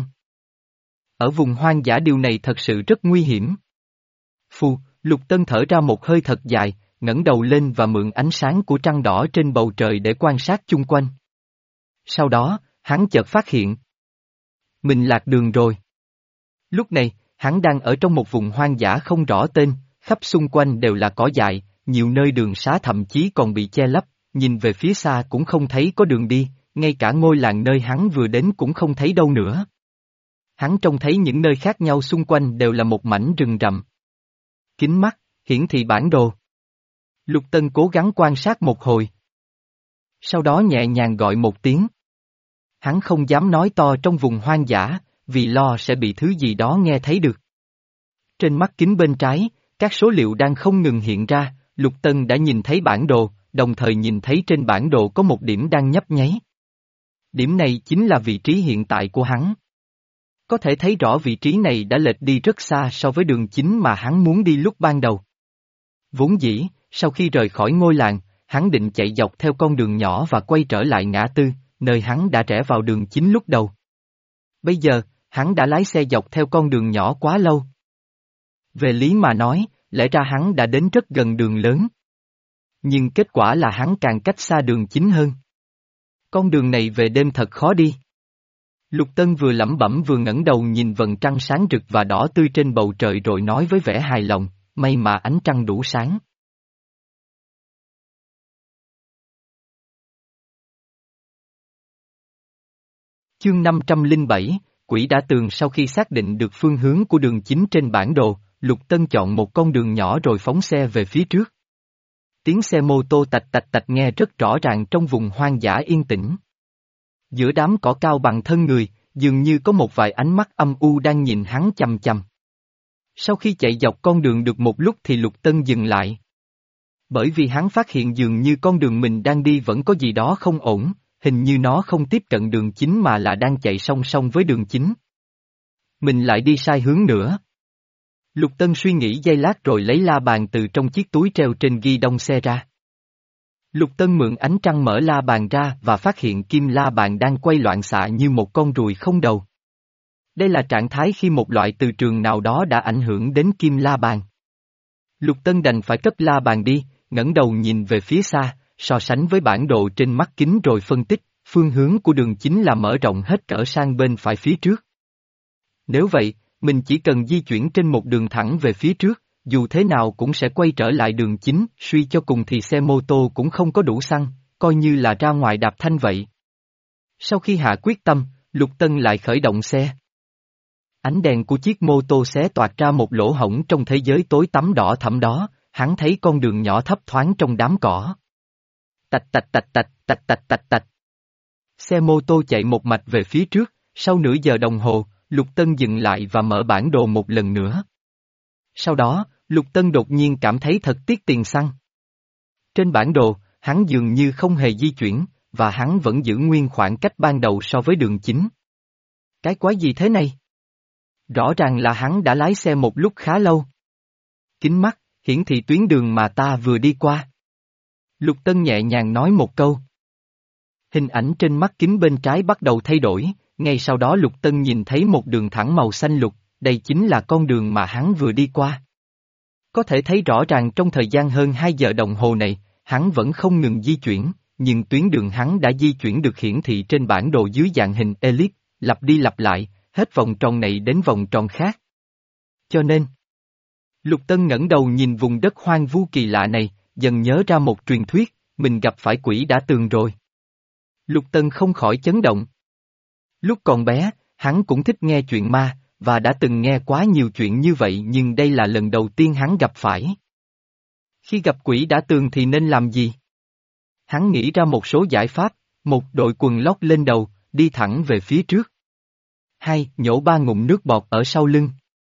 Ở vùng hoang dã điều này thật sự rất nguy hiểm. Phu, Lục Tân thở ra một hơi thật dài, ngẩng đầu lên và mượn ánh sáng của trăng đỏ trên bầu trời để quan sát chung quanh. Sau đó, hắn chợt phát hiện. Mình lạc đường rồi. Lúc này, hắn đang ở trong một vùng hoang dã không rõ tên, khắp xung quanh đều là cỏ dại, nhiều nơi đường xá thậm chí còn bị che lấp, nhìn về phía xa cũng không thấy có đường đi, ngay cả ngôi làng nơi hắn vừa đến cũng không thấy đâu nữa. Hắn trông thấy những nơi khác nhau xung quanh đều là một mảnh rừng rậm. Kính mắt, hiển thị bản đồ. Lục Tân cố gắng quan sát một hồi. Sau đó nhẹ nhàng gọi một tiếng. Hắn không dám nói to trong vùng hoang dã, vì lo sẽ bị thứ gì đó nghe thấy được. Trên mắt kính bên trái, các số liệu đang không ngừng hiện ra, Lục Tân đã nhìn thấy bản đồ, đồng thời nhìn thấy trên bản đồ có một điểm đang nhấp nháy. Điểm này chính là vị trí hiện tại của hắn. Có thể thấy rõ vị trí này đã lệch đi rất xa so với đường chính mà hắn muốn đi lúc ban đầu. Vốn dĩ, sau khi rời khỏi ngôi làng, hắn định chạy dọc theo con đường nhỏ và quay trở lại ngã tư, nơi hắn đã rẽ vào đường chính lúc đầu. Bây giờ, hắn đã lái xe dọc theo con đường nhỏ quá lâu. Về lý mà nói, lẽ ra hắn đã đến rất gần đường lớn. Nhưng kết quả là hắn càng cách xa đường chính hơn. Con đường này về đêm thật khó đi. Lục Tân vừa lẩm bẩm vừa ngẩng đầu nhìn vầng trăng sáng rực và đỏ tươi trên bầu trời rồi nói với vẻ hài lòng, may mà ánh trăng đủ sáng. Chương năm trăm lẻ bảy, Quỷ Đã Tường. Sau khi xác định được phương hướng của đường chính trên bản đồ, Lục Tân chọn một con đường nhỏ rồi phóng xe về phía trước. Tiếng xe mô tô tạch tạch tạch nghe rất rõ ràng trong vùng hoang dã yên tĩnh. Giữa đám cỏ cao bằng thân người, dường như có một vài ánh mắt âm u đang nhìn hắn chằm chằm. Sau khi chạy dọc con đường được một lúc thì Lục Tân dừng lại. Bởi vì hắn phát hiện dường như con đường mình đang đi vẫn có gì đó không ổn, hình như nó không tiếp cận đường chính mà là đang chạy song song với đường chính. Mình lại đi sai hướng nữa. Lục Tân suy nghĩ giây lát rồi lấy la bàn từ trong chiếc túi treo trên ghi đông xe ra. Lục Tân mượn ánh trăng mở la bàn ra và phát hiện kim la bàn đang quay loạn xạ như một con ruồi không đầu. Đây là trạng thái khi một loại từ trường nào đó đã ảnh hưởng đến kim la bàn. Lục Tân đành phải cất la bàn đi, ngẩng đầu nhìn về phía xa, so sánh với bản đồ trên mắt kính rồi phân tích, phương hướng của đường chính là mở rộng hết cỡ sang bên phải phía trước. Nếu vậy, mình chỉ cần di chuyển trên một đường thẳng về phía trước, dù thế nào cũng sẽ quay trở lại đường chính, suy cho cùng thì xe mô tô cũng không có đủ xăng, coi như là ra ngoài đạp thanh vậy. Sau khi hạ quyết tâm, Lục Tân lại khởi động xe. Ánh đèn của chiếc mô tô xé toạc ra một lỗ hổng trong thế giới tối tăm đỏ thẫm đó, hắn thấy con đường nhỏ thấp thoáng trong đám cỏ. Tạch tạch tạch tạch, tạch tạch tạch tạch. Xe mô tô chạy một mạch về phía trước, sau nửa giờ đồng hồ, Lục Tân dừng lại và mở bản đồ một lần nữa. Sau đó, Lục Tân đột nhiên cảm thấy thật tiếc tiền xăng. Trên bản đồ, hắn dường như không hề di chuyển, và hắn vẫn giữ nguyên khoảng cách ban đầu so với đường chính. Cái quái gì thế này? Rõ ràng là hắn đã lái xe một lúc khá lâu. Kính mắt, hiển thị tuyến đường mà ta vừa đi qua. Lục Tân nhẹ nhàng nói một câu. Hình ảnh trên mắt kính bên trái bắt đầu thay đổi, ngay sau đó Lục Tân nhìn thấy một đường thẳng màu xanh lục, đây chính là con đường mà hắn vừa đi qua. Có thể thấy rõ ràng trong thời gian hơn hai giờ đồng hồ này, hắn vẫn không ngừng di chuyển, nhưng tuyến đường hắn đã di chuyển được hiển thị trên bản đồ dưới dạng hình elip, lặp đi lặp lại, hết vòng tròn này đến vòng tròn khác. Cho nên, Lục Tân ngẩng đầu nhìn vùng đất hoang vu kỳ lạ này, dần nhớ ra một truyền thuyết, mình gặp phải quỷ đã tường rồi. Lục Tân không khỏi chấn động. Lúc còn bé, hắn cũng thích nghe chuyện ma, và đã từng nghe quá nhiều chuyện như vậy nhưng đây là lần đầu tiên hắn gặp phải. Khi gặp quỷ đã tường thì nên làm gì? Hắn nghĩ ra một số giải pháp, một đội quần lót lên đầu, đi thẳng về phía trước. Hai, nhổ ba ngụm nước bọt ở sau lưng.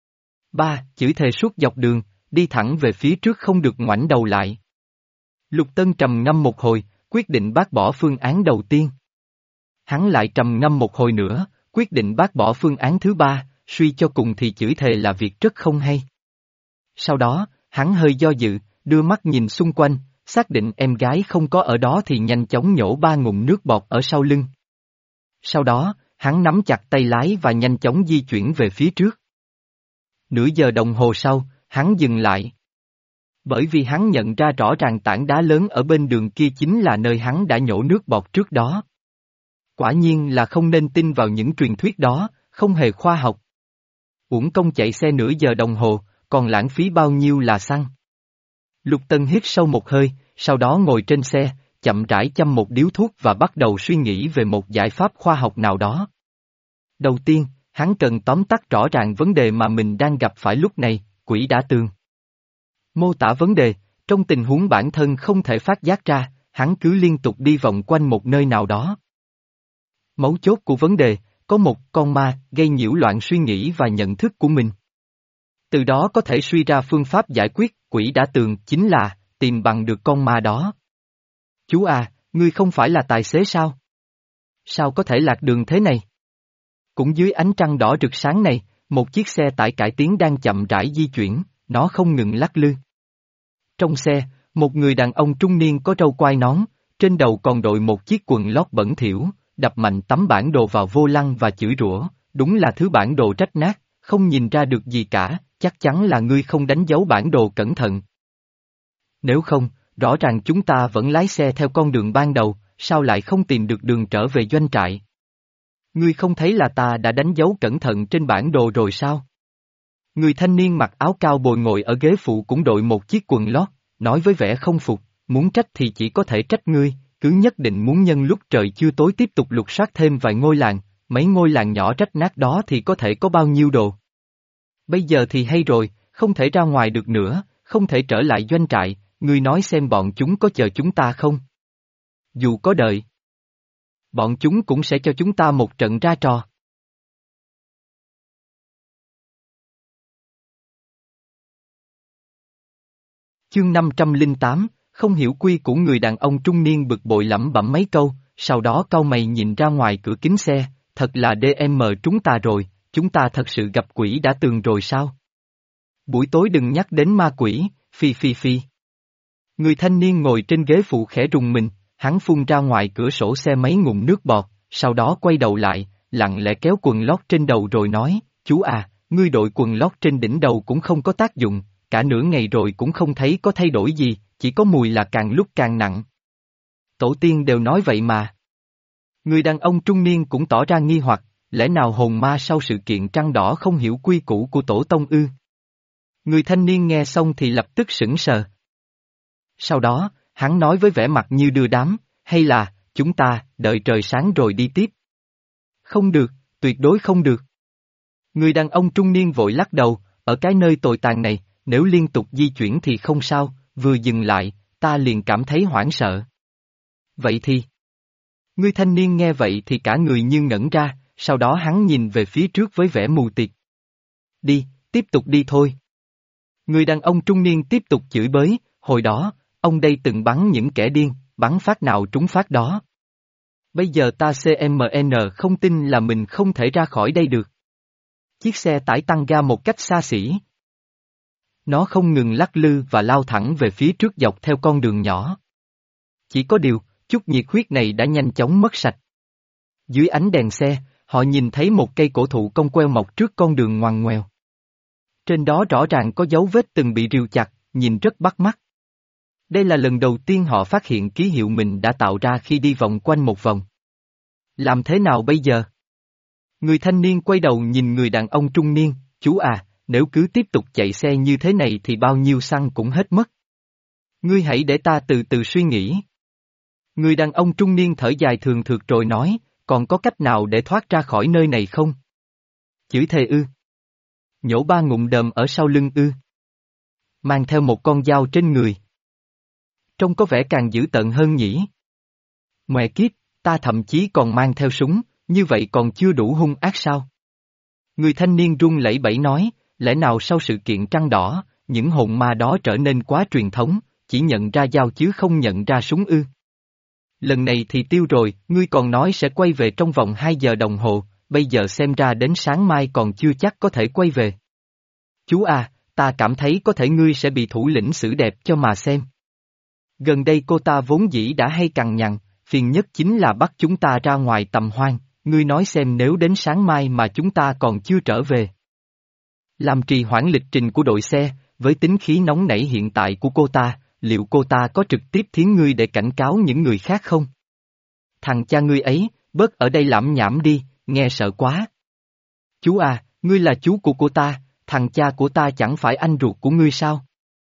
Ba, chửi thề suốt dọc đường, đi thẳng về phía trước không được ngoảnh đầu lại. Lục Tân trầm ngâm một hồi, quyết định bác bỏ phương án đầu tiên. Hắn lại trầm ngâm một hồi nữa, quyết định bác bỏ phương án thứ ba, suy cho cùng thì chửi thề là việc rất không hay. Sau đó, hắn hơi do dự, đưa mắt nhìn xung quanh, xác định em gái không có ở đó thì nhanh chóng nhổ ba ngụm nước bọt ở sau lưng. Sau đó, hắn nắm chặt tay lái và nhanh chóng di chuyển về phía trước. Nửa giờ đồng hồ sau, hắn dừng lại. Bởi vì hắn nhận ra rõ ràng tảng đá lớn ở bên đường kia chính là nơi hắn đã nhổ nước bọt trước đó. Quả nhiên là không nên tin vào những truyền thuyết đó, không hề khoa học. Uổng công chạy xe nửa giờ đồng hồ, còn lãng phí bao nhiêu là xăng. Lục Tân hít sâu một hơi, sau đó ngồi trên xe, chậm rãi châm một điếu thuốc và bắt đầu suy nghĩ về một giải pháp khoa học nào đó. Đầu tiên, hắn cần tóm tắt rõ ràng vấn đề mà mình đang gặp phải lúc này, quỷ đã tường. Mô tả vấn đề, trong tình huống bản thân không thể phát giác ra, hắn cứ liên tục đi vòng quanh một nơi nào đó. Mấu chốt của vấn đề, có một con ma gây nhiễu loạn suy nghĩ và nhận thức của mình. Từ đó có thể suy ra phương pháp giải quyết, quỷ đã tường chính là tìm bằng được con ma đó. Chú à, ngươi không phải là tài xế sao? Sao có thể lạc đường thế này? Cũng dưới ánh trăng đỏ rực sáng này, một chiếc xe tải cải tiến đang chậm rãi di chuyển, nó không ngừng lắc lư. Trong xe, một người đàn ông trung niên có râu quai nón, trên đầu còn đội một chiếc quần lót bẩn thỉu, đập mạnh tấm bản đồ vào vô lăng và chửi rủa, đúng là thứ bản đồ rách nát, không nhìn ra được gì cả, chắc chắn là ngươi không đánh dấu bản đồ cẩn thận. Nếu không, rõ ràng chúng ta vẫn lái xe theo con đường ban đầu, sao lại không tìm được đường trở về doanh trại? Ngươi không thấy là ta đã đánh dấu cẩn thận trên bản đồ rồi sao? Người thanh niên mặc áo cao bồi ngồi ở ghế phụ cũng đội một chiếc quần lót, nói với vẻ không phục, muốn trách thì chỉ có thể trách ngươi, cứ nhất định muốn nhân lúc trời chưa tối tiếp tục lục soát thêm vài ngôi làng, mấy ngôi làng nhỏ rách nát đó thì có thể có bao nhiêu đồ. Bây giờ thì hay rồi, không thể ra ngoài được nữa, không thể trở lại doanh trại, ngươi nói xem bọn chúng có chờ chúng ta không? Dù có đợi, bọn chúng cũng sẽ cho chúng ta một trận ra trò. Chương năm trăm lẻ tám, không hiểu quy của người đàn ông trung niên bực bội lẩm bẩm mấy câu, sau đó cau mày nhìn ra ngoài cửa kính xe, thật là đê em chúng ta rồi, chúng ta thật sự gặp quỷ đã tường rồi sao? Buổi tối đừng nhắc đến ma quỷ, phi phi phi. Người thanh niên ngồi trên ghế phụ khẽ rùng mình, hắn phun ra ngoài cửa sổ xe mấy ngụm nước bọt, sau đó quay đầu lại, lặng lẽ kéo quần lót trên đầu rồi nói, chú à, ngươi đội quần lót trên đỉnh đầu cũng không có tác dụng, cả nửa ngày rồi cũng không thấy có thay đổi gì, chỉ có mùi là càng lúc càng nặng. Tổ tiên đều nói vậy mà. Người đàn ông trung niên cũng tỏ ra nghi hoặc, lẽ nào hồn ma sau sự kiện trăng đỏ không hiểu quy củ của tổ tông ư? Người thanh niên nghe xong thì lập tức sững sờ. Sau đó, hắn nói với vẻ mặt như đưa đám, hay là, chúng ta, đợi trời sáng rồi đi tiếp. Không được, tuyệt đối không được. Người đàn ông trung niên vội lắc đầu, ở cái nơi tồi tàn này, nếu liên tục di chuyển thì không sao, vừa dừng lại, ta liền cảm thấy hoảng sợ. Vậy thì... Người thanh niên nghe vậy thì cả người như ngẩn ra, sau đó hắn nhìn về phía trước với vẻ mù tịt. Đi, tiếp tục đi thôi. Người đàn ông trung niên tiếp tục chửi bới, hồi đó, ông đây từng bắn những kẻ điên, bắn phát nào trúng phát đó. Bây giờ ta xê em en không tin là mình không thể ra khỏi đây được. Chiếc xe tải tăng ga một cách xa xỉ. Nó không ngừng lắc lư và lao thẳng về phía trước dọc theo con đường nhỏ. Chỉ có điều, chút nhiệt huyết này đã nhanh chóng mất sạch. Dưới ánh đèn xe, họ nhìn thấy một cây cổ thụ cong queo mọc trước con đường ngoằn ngoèo. Trên đó rõ ràng có dấu vết từng bị rìu chặt, nhìn rất bắt mắt. Đây là lần đầu tiên họ phát hiện ký hiệu mình đã tạo ra khi đi vòng quanh một vòng. Làm thế nào bây giờ? Người thanh niên quay đầu nhìn người đàn ông trung niên, chú à, nếu cứ tiếp tục chạy xe như thế này thì bao nhiêu xăng cũng hết mất. Ngươi hãy để ta từ từ suy nghĩ. Người đàn ông trung niên thở dài thường thượt rồi nói, còn có cách nào để thoát ra khỏi nơi này không? Chửi thề ư? Nhổ ba ngụm đờm ở sau lưng ư? Mang theo một con dao trên người. Trông có vẻ càng dữ tợn hơn nhỉ? Mẹ kiếp, ta thậm chí còn mang theo súng, như vậy còn chưa đủ hung ác sao? Người thanh niên run lẩy bẩy nói, lẽ nào sau sự kiện trăng đỏ, những hồn ma đó trở nên quá truyền thống, chỉ nhận ra dao chứ không nhận ra súng ư? Lần này thì tiêu rồi, ngươi còn nói sẽ quay về trong vòng hai giờ đồng hồ, bây giờ xem ra đến sáng mai còn chưa chắc có thể quay về. Chú à, ta cảm thấy có thể ngươi sẽ bị thủ lĩnh xử đẹp cho mà xem. Gần đây cô ta vốn dĩ đã hay cằn nhằn, phiền nhất chính là bắt chúng ta ra ngoài tầm hoang, ngươi nói xem nếu đến sáng mai mà chúng ta còn chưa trở về. Làm trì hoãn lịch trình của đội xe, với tính khí nóng nảy hiện tại của cô ta, liệu cô ta có trực tiếp thiến ngươi để cảnh cáo những người khác không? Thằng cha ngươi ấy, bớt ở đây lẩm nhẩm đi, nghe sợ quá. Chú à, ngươi là chú của cô ta, thằng cha của ta chẳng phải anh ruột của ngươi sao?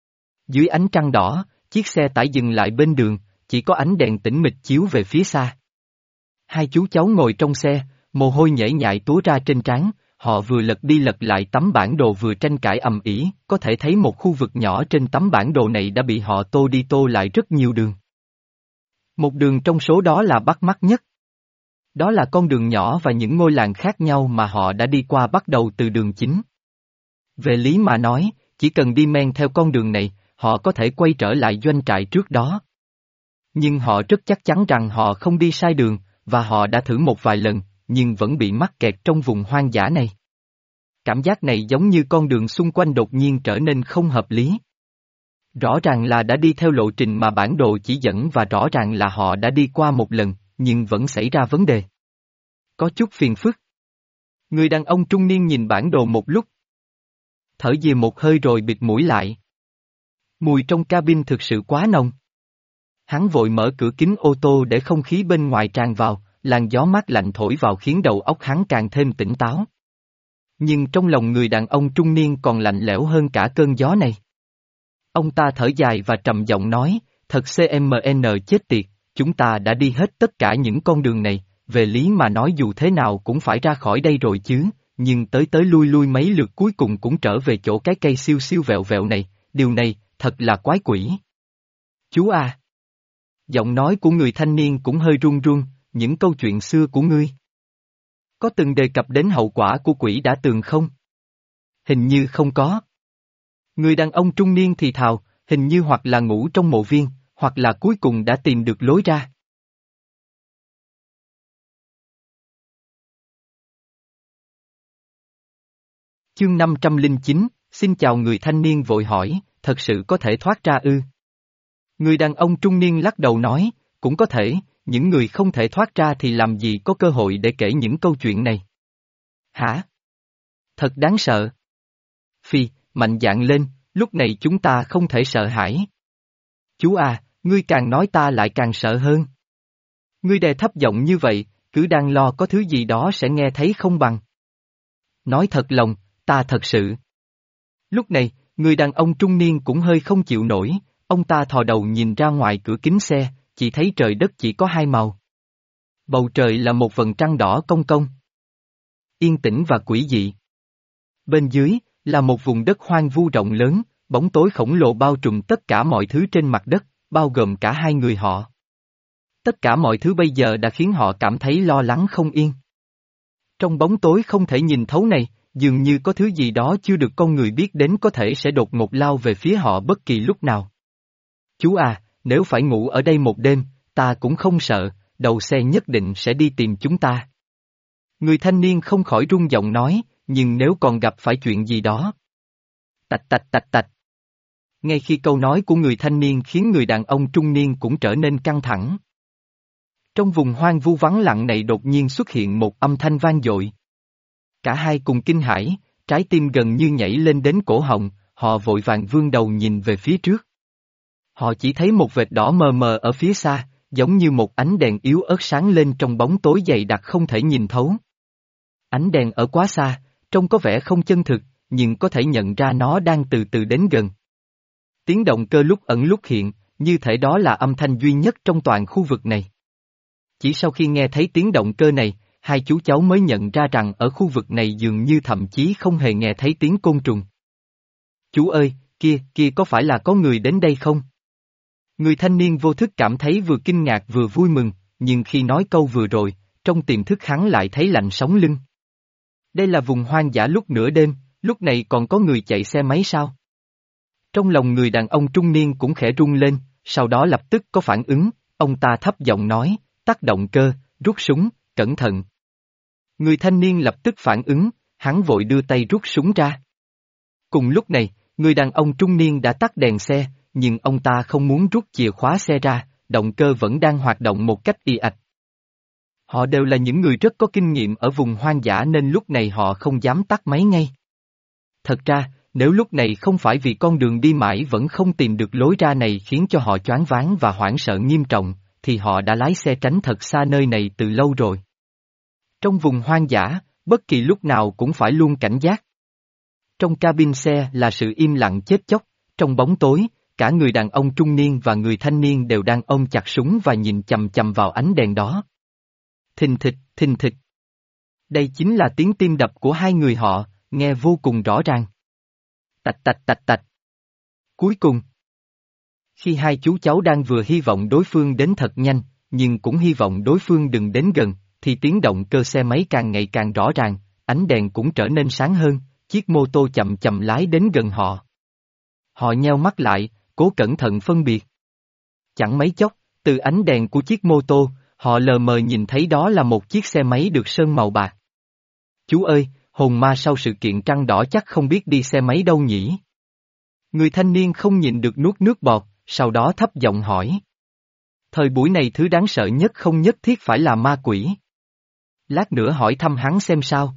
Dưới ánh trăng đỏ, chiếc xe tải dừng lại bên đường, chỉ có ánh đèn tĩnh mịch chiếu về phía xa. Hai chú cháu ngồi trong xe, mồ hôi nhễ nhại túa ra trên trán, họ vừa lật đi lật lại tấm bản đồ vừa tranh cãi ầm ĩ, có thể thấy một khu vực nhỏ trên tấm bản đồ này đã bị họ tô đi tô lại rất nhiều đường. Một đường trong số đó là bắt mắt nhất. Đó là con đường nhỏ và những ngôi làng khác nhau mà họ đã đi qua bắt đầu từ đường chính. Về lý mà nói, chỉ cần đi men theo con đường này, họ có thể quay trở lại doanh trại trước đó. Nhưng họ rất chắc chắn rằng họ không đi sai đường, và họ đã thử một vài lần, nhưng vẫn bị mắc kẹt trong vùng hoang dã này. Cảm giác này giống như con đường xung quanh đột nhiên trở nên không hợp lý. Rõ ràng là đã đi theo lộ trình mà bản đồ chỉ dẫn và rõ ràng là họ đã đi qua một lần, nhưng vẫn xảy ra vấn đề. Có chút phiền phức. Người đàn ông trung niên nhìn bản đồ một lúc. Thở về một hơi rồi bịt mũi lại. Mùi trong cabin thực sự quá nồng. Hắn vội mở cửa kính ô tô để không khí bên ngoài tràn vào, làn gió mát lạnh thổi vào khiến đầu óc hắn càng thêm tỉnh táo. Nhưng trong lòng người đàn ông trung niên còn lạnh lẽo hơn cả cơn gió này. Ông ta thở dài và trầm giọng nói, thật cmn chết tiệt, chúng ta đã đi hết tất cả những con đường này, về lý mà nói dù thế nào cũng phải ra khỏi đây rồi chứ, nhưng tới tới lui lui mấy lượt cuối cùng cũng trở về chỗ cái cây siêu siêu vẹo vẹo này, điều này, thật là quái quỷ. Chú à! Giọng nói của người thanh niên cũng hơi run run, những câu chuyện xưa của ngươi. Có từng đề cập đến hậu quả của quỷ đã tường không? Hình như không có. Người đàn ông trung niên thì thào, hình như hoặc là ngủ trong mộ viên, hoặc là cuối cùng đã tìm được lối ra. Chương năm trăm lẻ chín, xin chào người thanh niên vội hỏi, thật sự có thể thoát ra ư? Người đàn ông trung niên lắc đầu nói, cũng có thể, những người không thể thoát ra thì làm gì có cơ hội để kể những câu chuyện này. Hả? Thật đáng sợ. Phi, mạnh dạn lên, lúc này chúng ta không thể sợ hãi. Chú à, ngươi càng nói ta lại càng sợ hơn. Ngươi đè thấp giọng như vậy, cứ đang lo có thứ gì đó sẽ nghe thấy không bằng. Nói thật lòng, ta thật sự. Lúc này, người đàn ông trung niên cũng hơi không chịu nổi, ông ta thò đầu nhìn ra ngoài cửa kính xe, chỉ thấy trời đất chỉ có hai màu. Bầu trời là một vầng trăng đỏ cong cong. Yên tĩnh và quỷ dị. Bên dưới, là một vùng đất hoang vu rộng lớn, bóng tối khổng lồ bao trùm tất cả mọi thứ trên mặt đất, bao gồm cả hai người họ. Tất cả mọi thứ bây giờ đã khiến họ cảm thấy lo lắng không yên. Trong bóng tối không thể nhìn thấu này, dường như có thứ gì đó chưa được con người biết đến có thể sẽ đột ngột lao về phía họ bất kỳ lúc nào. Chú à, nếu phải ngủ ở đây một đêm, ta cũng không sợ, đầu xe nhất định sẽ đi tìm chúng ta. Người thanh niên không khỏi run giọng nói, nhưng nếu còn gặp phải chuyện gì đó. Tạch tạch tạch tạch. Ngay khi câu nói của người thanh niên khiến người đàn ông trung niên cũng trở nên căng thẳng. Trong vùng hoang vu vắng lặng này đột nhiên xuất hiện một âm thanh vang dội. Cả hai cùng kinh hãi, trái tim gần như nhảy lên đến cổ họng, họ vội vàng vươn đầu nhìn về phía trước. Họ chỉ thấy một vệt đỏ mờ mờ ở phía xa, giống như một ánh đèn yếu ớt sáng lên trong bóng tối dày đặc không thể nhìn thấu. Ánh đèn ở quá xa, trông có vẻ không chân thực, nhưng có thể nhận ra nó đang từ từ đến gần. Tiếng động cơ lúc ẩn lúc hiện, như thể đó là âm thanh duy nhất trong toàn khu vực này. Chỉ sau khi nghe thấy tiếng động cơ này, hai chú cháu mới nhận ra rằng ở khu vực này dường như thậm chí không hề nghe thấy tiếng côn trùng. Chú ơi, kia, kia có phải là có người đến đây không? Người thanh niên vô thức cảm thấy vừa kinh ngạc vừa vui mừng, nhưng khi nói câu vừa rồi, trong tiềm thức hắn lại thấy lạnh sống lưng. Đây là vùng hoang dã lúc nửa đêm, lúc này còn có người chạy xe máy sao? Trong lòng người đàn ông trung niên cũng khẽ rung lên, sau đó lập tức có phản ứng, ông ta thấp giọng nói, tắt động cơ, rút súng, cẩn thận. Người thanh niên lập tức phản ứng, hắn vội đưa tay rút súng ra. Cùng lúc này, người đàn ông trung niên đã tắt đèn xe, nhưng ông ta không muốn rút chìa khóa xe ra, động cơ vẫn đang hoạt động một cách ì ạch. Họ đều là những người rất có kinh nghiệm ở vùng hoang dã nên lúc này họ không dám tắt máy ngay. Thật ra, nếu lúc này không phải vì con đường đi mãi vẫn không tìm được lối ra này khiến cho họ choáng váng và hoảng sợ nghiêm trọng, thì họ đã lái xe tránh thật xa nơi này từ lâu rồi. Trong vùng hoang dã, bất kỳ lúc nào cũng phải luôn cảnh giác. Trong cabin xe là sự im lặng chết chóc, trong bóng tối, cả người đàn ông trung niên và người thanh niên đều đang ôm chặt súng và nhìn chằm chằm vào ánh đèn đó. Thình thịch, thình thịch. Đây chính là tiếng tim đập của hai người họ, nghe vô cùng rõ ràng. Tạch tạch tạch tạch. Cuối cùng, khi hai chú cháu đang vừa hy vọng đối phương đến thật nhanh, nhưng cũng hy vọng đối phương đừng đến gần, thì tiếng động cơ xe máy càng ngày càng rõ ràng, ánh đèn cũng trở nên sáng hơn, chiếc mô tô chậm chậm lái đến gần họ. Họ nheo mắt lại, cố cẩn thận phân biệt. Chẳng mấy chốc, từ ánh đèn của chiếc mô tô, họ lờ mờ nhìn thấy đó là một chiếc xe máy được sơn màu bạc. Chú ơi, hồn ma sau sự kiện trăng đỏ chắc không biết đi xe máy đâu nhỉ? Người thanh niên không nhịn được nuốt nước bọt, sau đó thấp giọng hỏi. Thời buổi này thứ đáng sợ nhất không nhất thiết phải là ma quỷ. Lát nữa hỏi thăm hắn xem sao.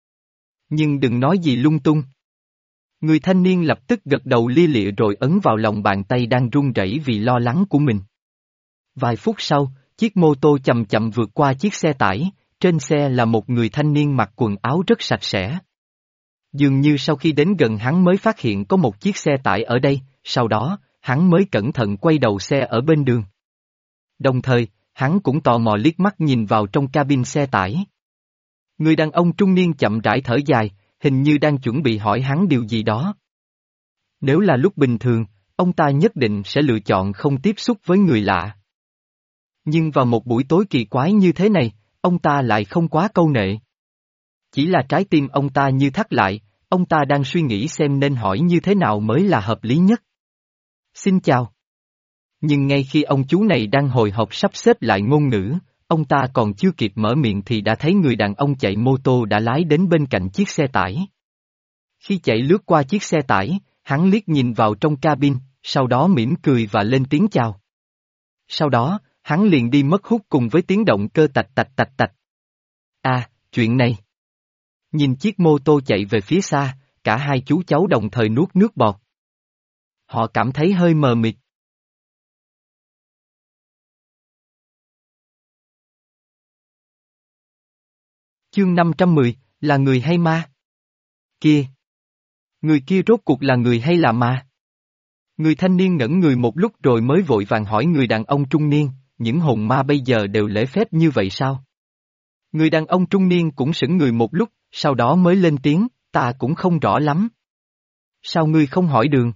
Nhưng đừng nói gì lung tung. Người thanh niên lập tức gật đầu lia lịa rồi ấn vào lòng bàn tay đang run rẩy vì lo lắng của mình. Vài phút sau, chiếc mô tô chậm chậm vượt qua chiếc xe tải, trên xe là một người thanh niên mặc quần áo rất sạch sẽ. Dường như sau khi đến gần hắn mới phát hiện có một chiếc xe tải ở đây, sau đó, hắn mới cẩn thận quay đầu xe ở bên đường. Đồng thời, hắn cũng tò mò liếc mắt nhìn vào trong cabin xe tải. Người đàn ông trung niên chậm rãi thở dài, hình như đang chuẩn bị hỏi hắn điều gì đó. Nếu là lúc bình thường, ông ta nhất định sẽ lựa chọn không tiếp xúc với người lạ. Nhưng vào một buổi tối kỳ quái như thế này, ông ta lại không quá câu nệ. Chỉ là trái tim ông ta như thắt lại, ông ta đang suy nghĩ xem nên hỏi như thế nào mới là hợp lý nhất. Xin chào. Nhưng ngay khi ông chú này đang hồi hộp sắp xếp lại ngôn ngữ, ông ta còn chưa kịp mở miệng thì đã thấy người đàn ông chạy mô tô đã lái đến bên cạnh chiếc xe tải. Khi chạy lướt qua chiếc xe tải, hắn liếc nhìn vào trong cabin, sau đó mỉm cười và lên tiếng chào. Sau đó, hắn liền đi mất hút cùng với tiếng động cơ tạch tạch tạch tạch. À, chuyện này. Nhìn chiếc mô tô chạy về phía xa, cả hai chú cháu đồng thời nuốt nước bọt. Họ cảm thấy hơi mờ mịt. Chương năm trăm mười, là người hay ma? Kia! Người kia rốt cuộc là người hay là ma? Người thanh niên ngẩn người một lúc rồi mới vội vàng hỏi người đàn ông trung niên, những hồn ma bây giờ đều lễ phép như vậy sao? Người đàn ông trung niên cũng sững người một lúc, sau đó mới lên tiếng, ta cũng không rõ lắm. Sao ngươi không hỏi đường?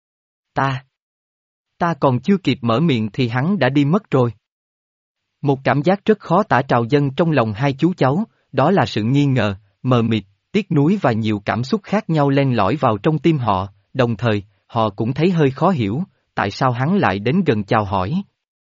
Ta. Ta còn chưa kịp mở miệng thì hắn đã đi mất rồi. Một cảm giác rất khó tả trào dâng trong lòng hai chú cháu, đó là sự nghi ngờ, mờ mịt, tiếc nuối và nhiều cảm xúc khác nhau len lỏi vào trong tim họ, đồng thời, họ cũng thấy hơi khó hiểu, tại sao hắn lại đến gần chào hỏi.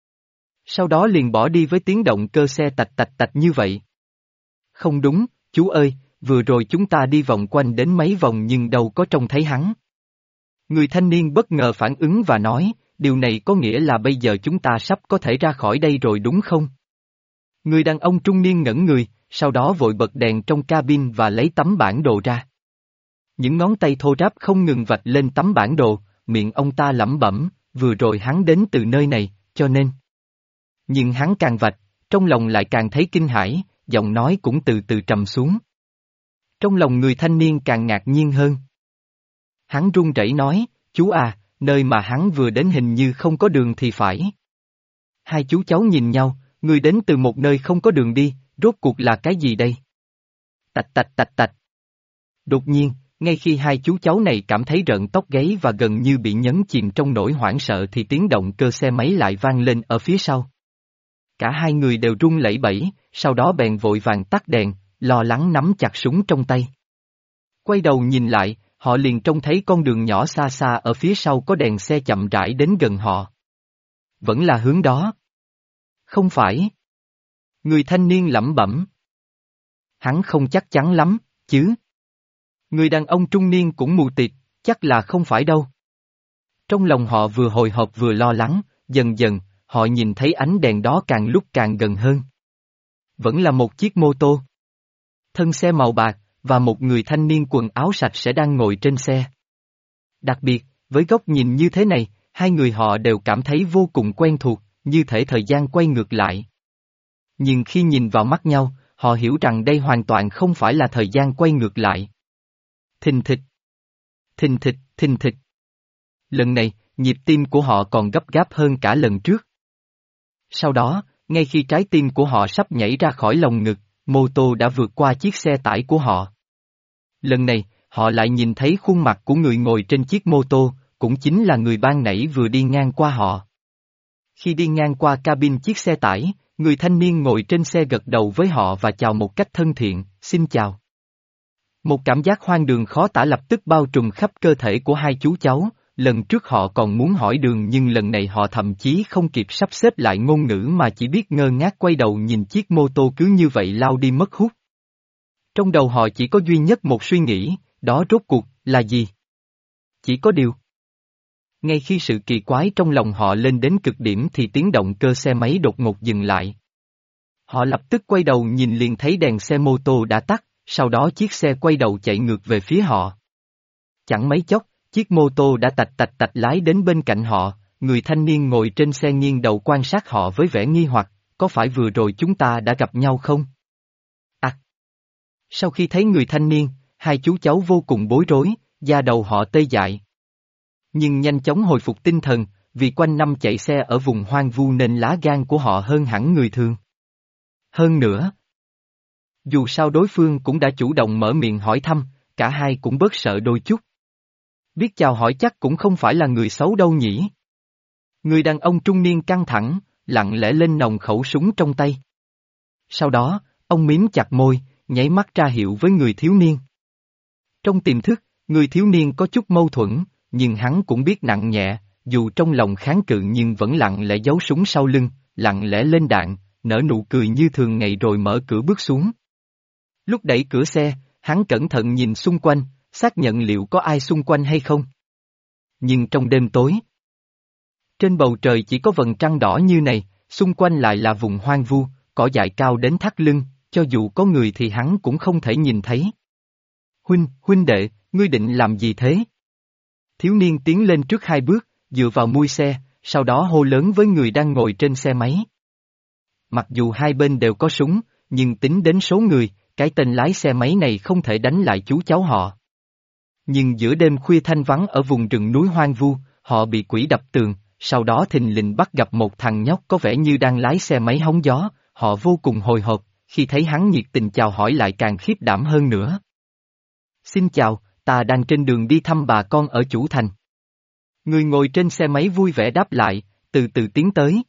Sau đó liền bỏ đi với tiếng động cơ xe tạch tạch tạch như vậy. Không đúng, chú ơi, vừa rồi chúng ta đi vòng quanh đến mấy vòng nhưng đâu có trông thấy hắn. Người thanh niên bất ngờ phản ứng và nói, điều này có nghĩa là bây giờ chúng ta sắp có thể ra khỏi đây rồi đúng không? Người đàn ông trung niên ngẩn người, sau đó vội bật đèn trong cabin và lấy tấm bản đồ ra. Những ngón tay thô ráp không ngừng vạch lên tấm bản đồ, miệng ông ta lẩm bẩm, vừa rồi hắn đến từ nơi này, cho nên. Nhưng hắn càng vạch, trong lòng lại càng thấy kinh hãi, giọng nói cũng từ từ trầm xuống. Trong lòng người thanh niên càng ngạc nhiên hơn. Hắn run rẩy nói, chú à, nơi mà hắn vừa đến hình như không có đường thì phải. Hai chú cháu nhìn nhau, người đến từ một nơi không có đường đi, rốt cuộc là cái gì đây? Tạch tạch tạch tạch. Đột nhiên, ngay khi hai chú cháu này cảm thấy rợn tóc gáy và gần như bị nhấn chìm trong nỗi hoảng sợ thì tiếng động cơ xe máy lại vang lên ở phía sau. Cả hai người đều run lẩy bẩy, sau đó bèn vội vàng tắt đèn, lo lắng nắm chặt súng trong tay. Quay đầu nhìn lại, họ liền trông thấy con đường nhỏ xa xa ở phía sau có đèn xe chậm rãi đến gần họ. Vẫn là hướng đó. Không phải. Người thanh niên lẩm bẩm. Hắn không chắc chắn lắm, chứ. Người đàn ông trung niên cũng mù tịt, chắc là không phải đâu. Trong lòng họ vừa hồi hộp vừa lo lắng, dần dần, họ nhìn thấy ánh đèn đó càng lúc càng gần hơn. Vẫn là một chiếc mô tô. Thân xe màu bạc, và một người thanh niên quần áo sạch sẽ đang ngồi trên xe. Đặc biệt, với góc nhìn như thế này, hai người họ đều cảm thấy vô cùng quen thuộc, như thể thời gian quay ngược lại. Nhưng khi nhìn vào mắt nhau, họ hiểu rằng đây hoàn toàn không phải là thời gian quay ngược lại. Thình thịch. Thình thịch, thình thịch. Lần này, nhịp tim của họ còn gấp gáp hơn cả lần trước. Sau đó, ngay khi trái tim của họ sắp nhảy ra khỏi lồng ngực, mô tô đã vượt qua chiếc xe tải của họ. Lần này, họ lại nhìn thấy khuôn mặt của người ngồi trên chiếc mô tô, cũng chính là người ban nãy vừa đi ngang qua họ. Khi đi ngang qua cabin chiếc xe tải, người thanh niên ngồi trên xe gật đầu với họ và chào một cách thân thiện, xin chào. Một cảm giác hoang đường khó tả lập tức bao trùm khắp cơ thể của hai chú cháu, lần trước họ còn muốn hỏi đường nhưng lần này họ thậm chí không kịp sắp xếp lại ngôn ngữ mà chỉ biết ngơ ngác quay đầu nhìn chiếc mô tô cứ như vậy lao đi mất hút. Trong đầu họ chỉ có duy nhất một suy nghĩ, đó rốt cuộc là gì? Chỉ có điều. Ngay khi sự kỳ quái trong lòng họ lên đến cực điểm thì tiếng động cơ xe máy đột ngột dừng lại. Họ lập tức quay đầu nhìn liền thấy đèn xe mô tô đã tắt, sau đó chiếc xe quay đầu chạy ngược về phía họ. Chẳng mấy chốc, chiếc mô tô đã tạch tạch tạch lái đến bên cạnh họ, người thanh niên ngồi trên xe nghiêng đầu quan sát họ với vẻ nghi hoặc, có phải vừa rồi chúng ta đã gặp nhau không? À! Sau khi thấy người thanh niên, hai chú cháu vô cùng bối rối, da đầu họ tê dại. Nhưng nhanh chóng hồi phục tinh thần, vì quanh năm chạy xe ở vùng hoang vu nên lá gan của họ hơn hẳn người thường. Hơn nữa, dù sao đối phương cũng đã chủ động mở miệng hỏi thăm, cả hai cũng bớt sợ đôi chút. Biết chào hỏi chắc cũng không phải là người xấu đâu nhỉ. Người đàn ông trung niên căng thẳng, lặng lẽ lên nòng khẩu súng trong tay. Sau đó, ông mím chặt môi, nháy mắt ra hiệu với người thiếu niên. Trong tiềm thức, người thiếu niên có chút mâu thuẫn, nhưng hắn cũng biết nặng nhẹ, dù trong lòng kháng cự nhưng vẫn lặng lẽ giấu súng sau lưng, lặng lẽ lên đạn, nở nụ cười như thường ngày rồi mở cửa bước xuống. Lúc đẩy cửa xe, hắn cẩn thận nhìn xung quanh, xác nhận liệu có ai xung quanh hay không. Nhưng trong đêm tối, trên bầu trời chỉ có vầng trăng đỏ như này, xung quanh lại là vùng hoang vu, cỏ dại cao đến thắt lưng, cho dù có người thì hắn cũng không thể nhìn thấy. Huynh, huynh đệ, ngươi định làm gì thế? Thiếu niên tiến lên trước hai bước, dựa vào mui xe, sau đó hô lớn với người đang ngồi trên xe máy. Mặc dù hai bên đều có súng, nhưng tính đến số người, cái tên lái xe máy này không thể đánh lại chú cháu họ. Nhưng giữa đêm khuya thanh vắng ở vùng rừng núi hoang vu, họ bị quỷ đập tường, sau đó thình lình bắt gặp một thằng nhóc có vẻ như đang lái xe máy hóng gió, họ vô cùng hồi hộp, khi thấy hắn nhiệt tình chào hỏi lại càng khiếp đảm hơn nữa. Xin chào, ta đang trên đường đi thăm bà con ở chủ thành. Người ngồi trên xe máy vui vẻ đáp lại, từ từ tiến tới.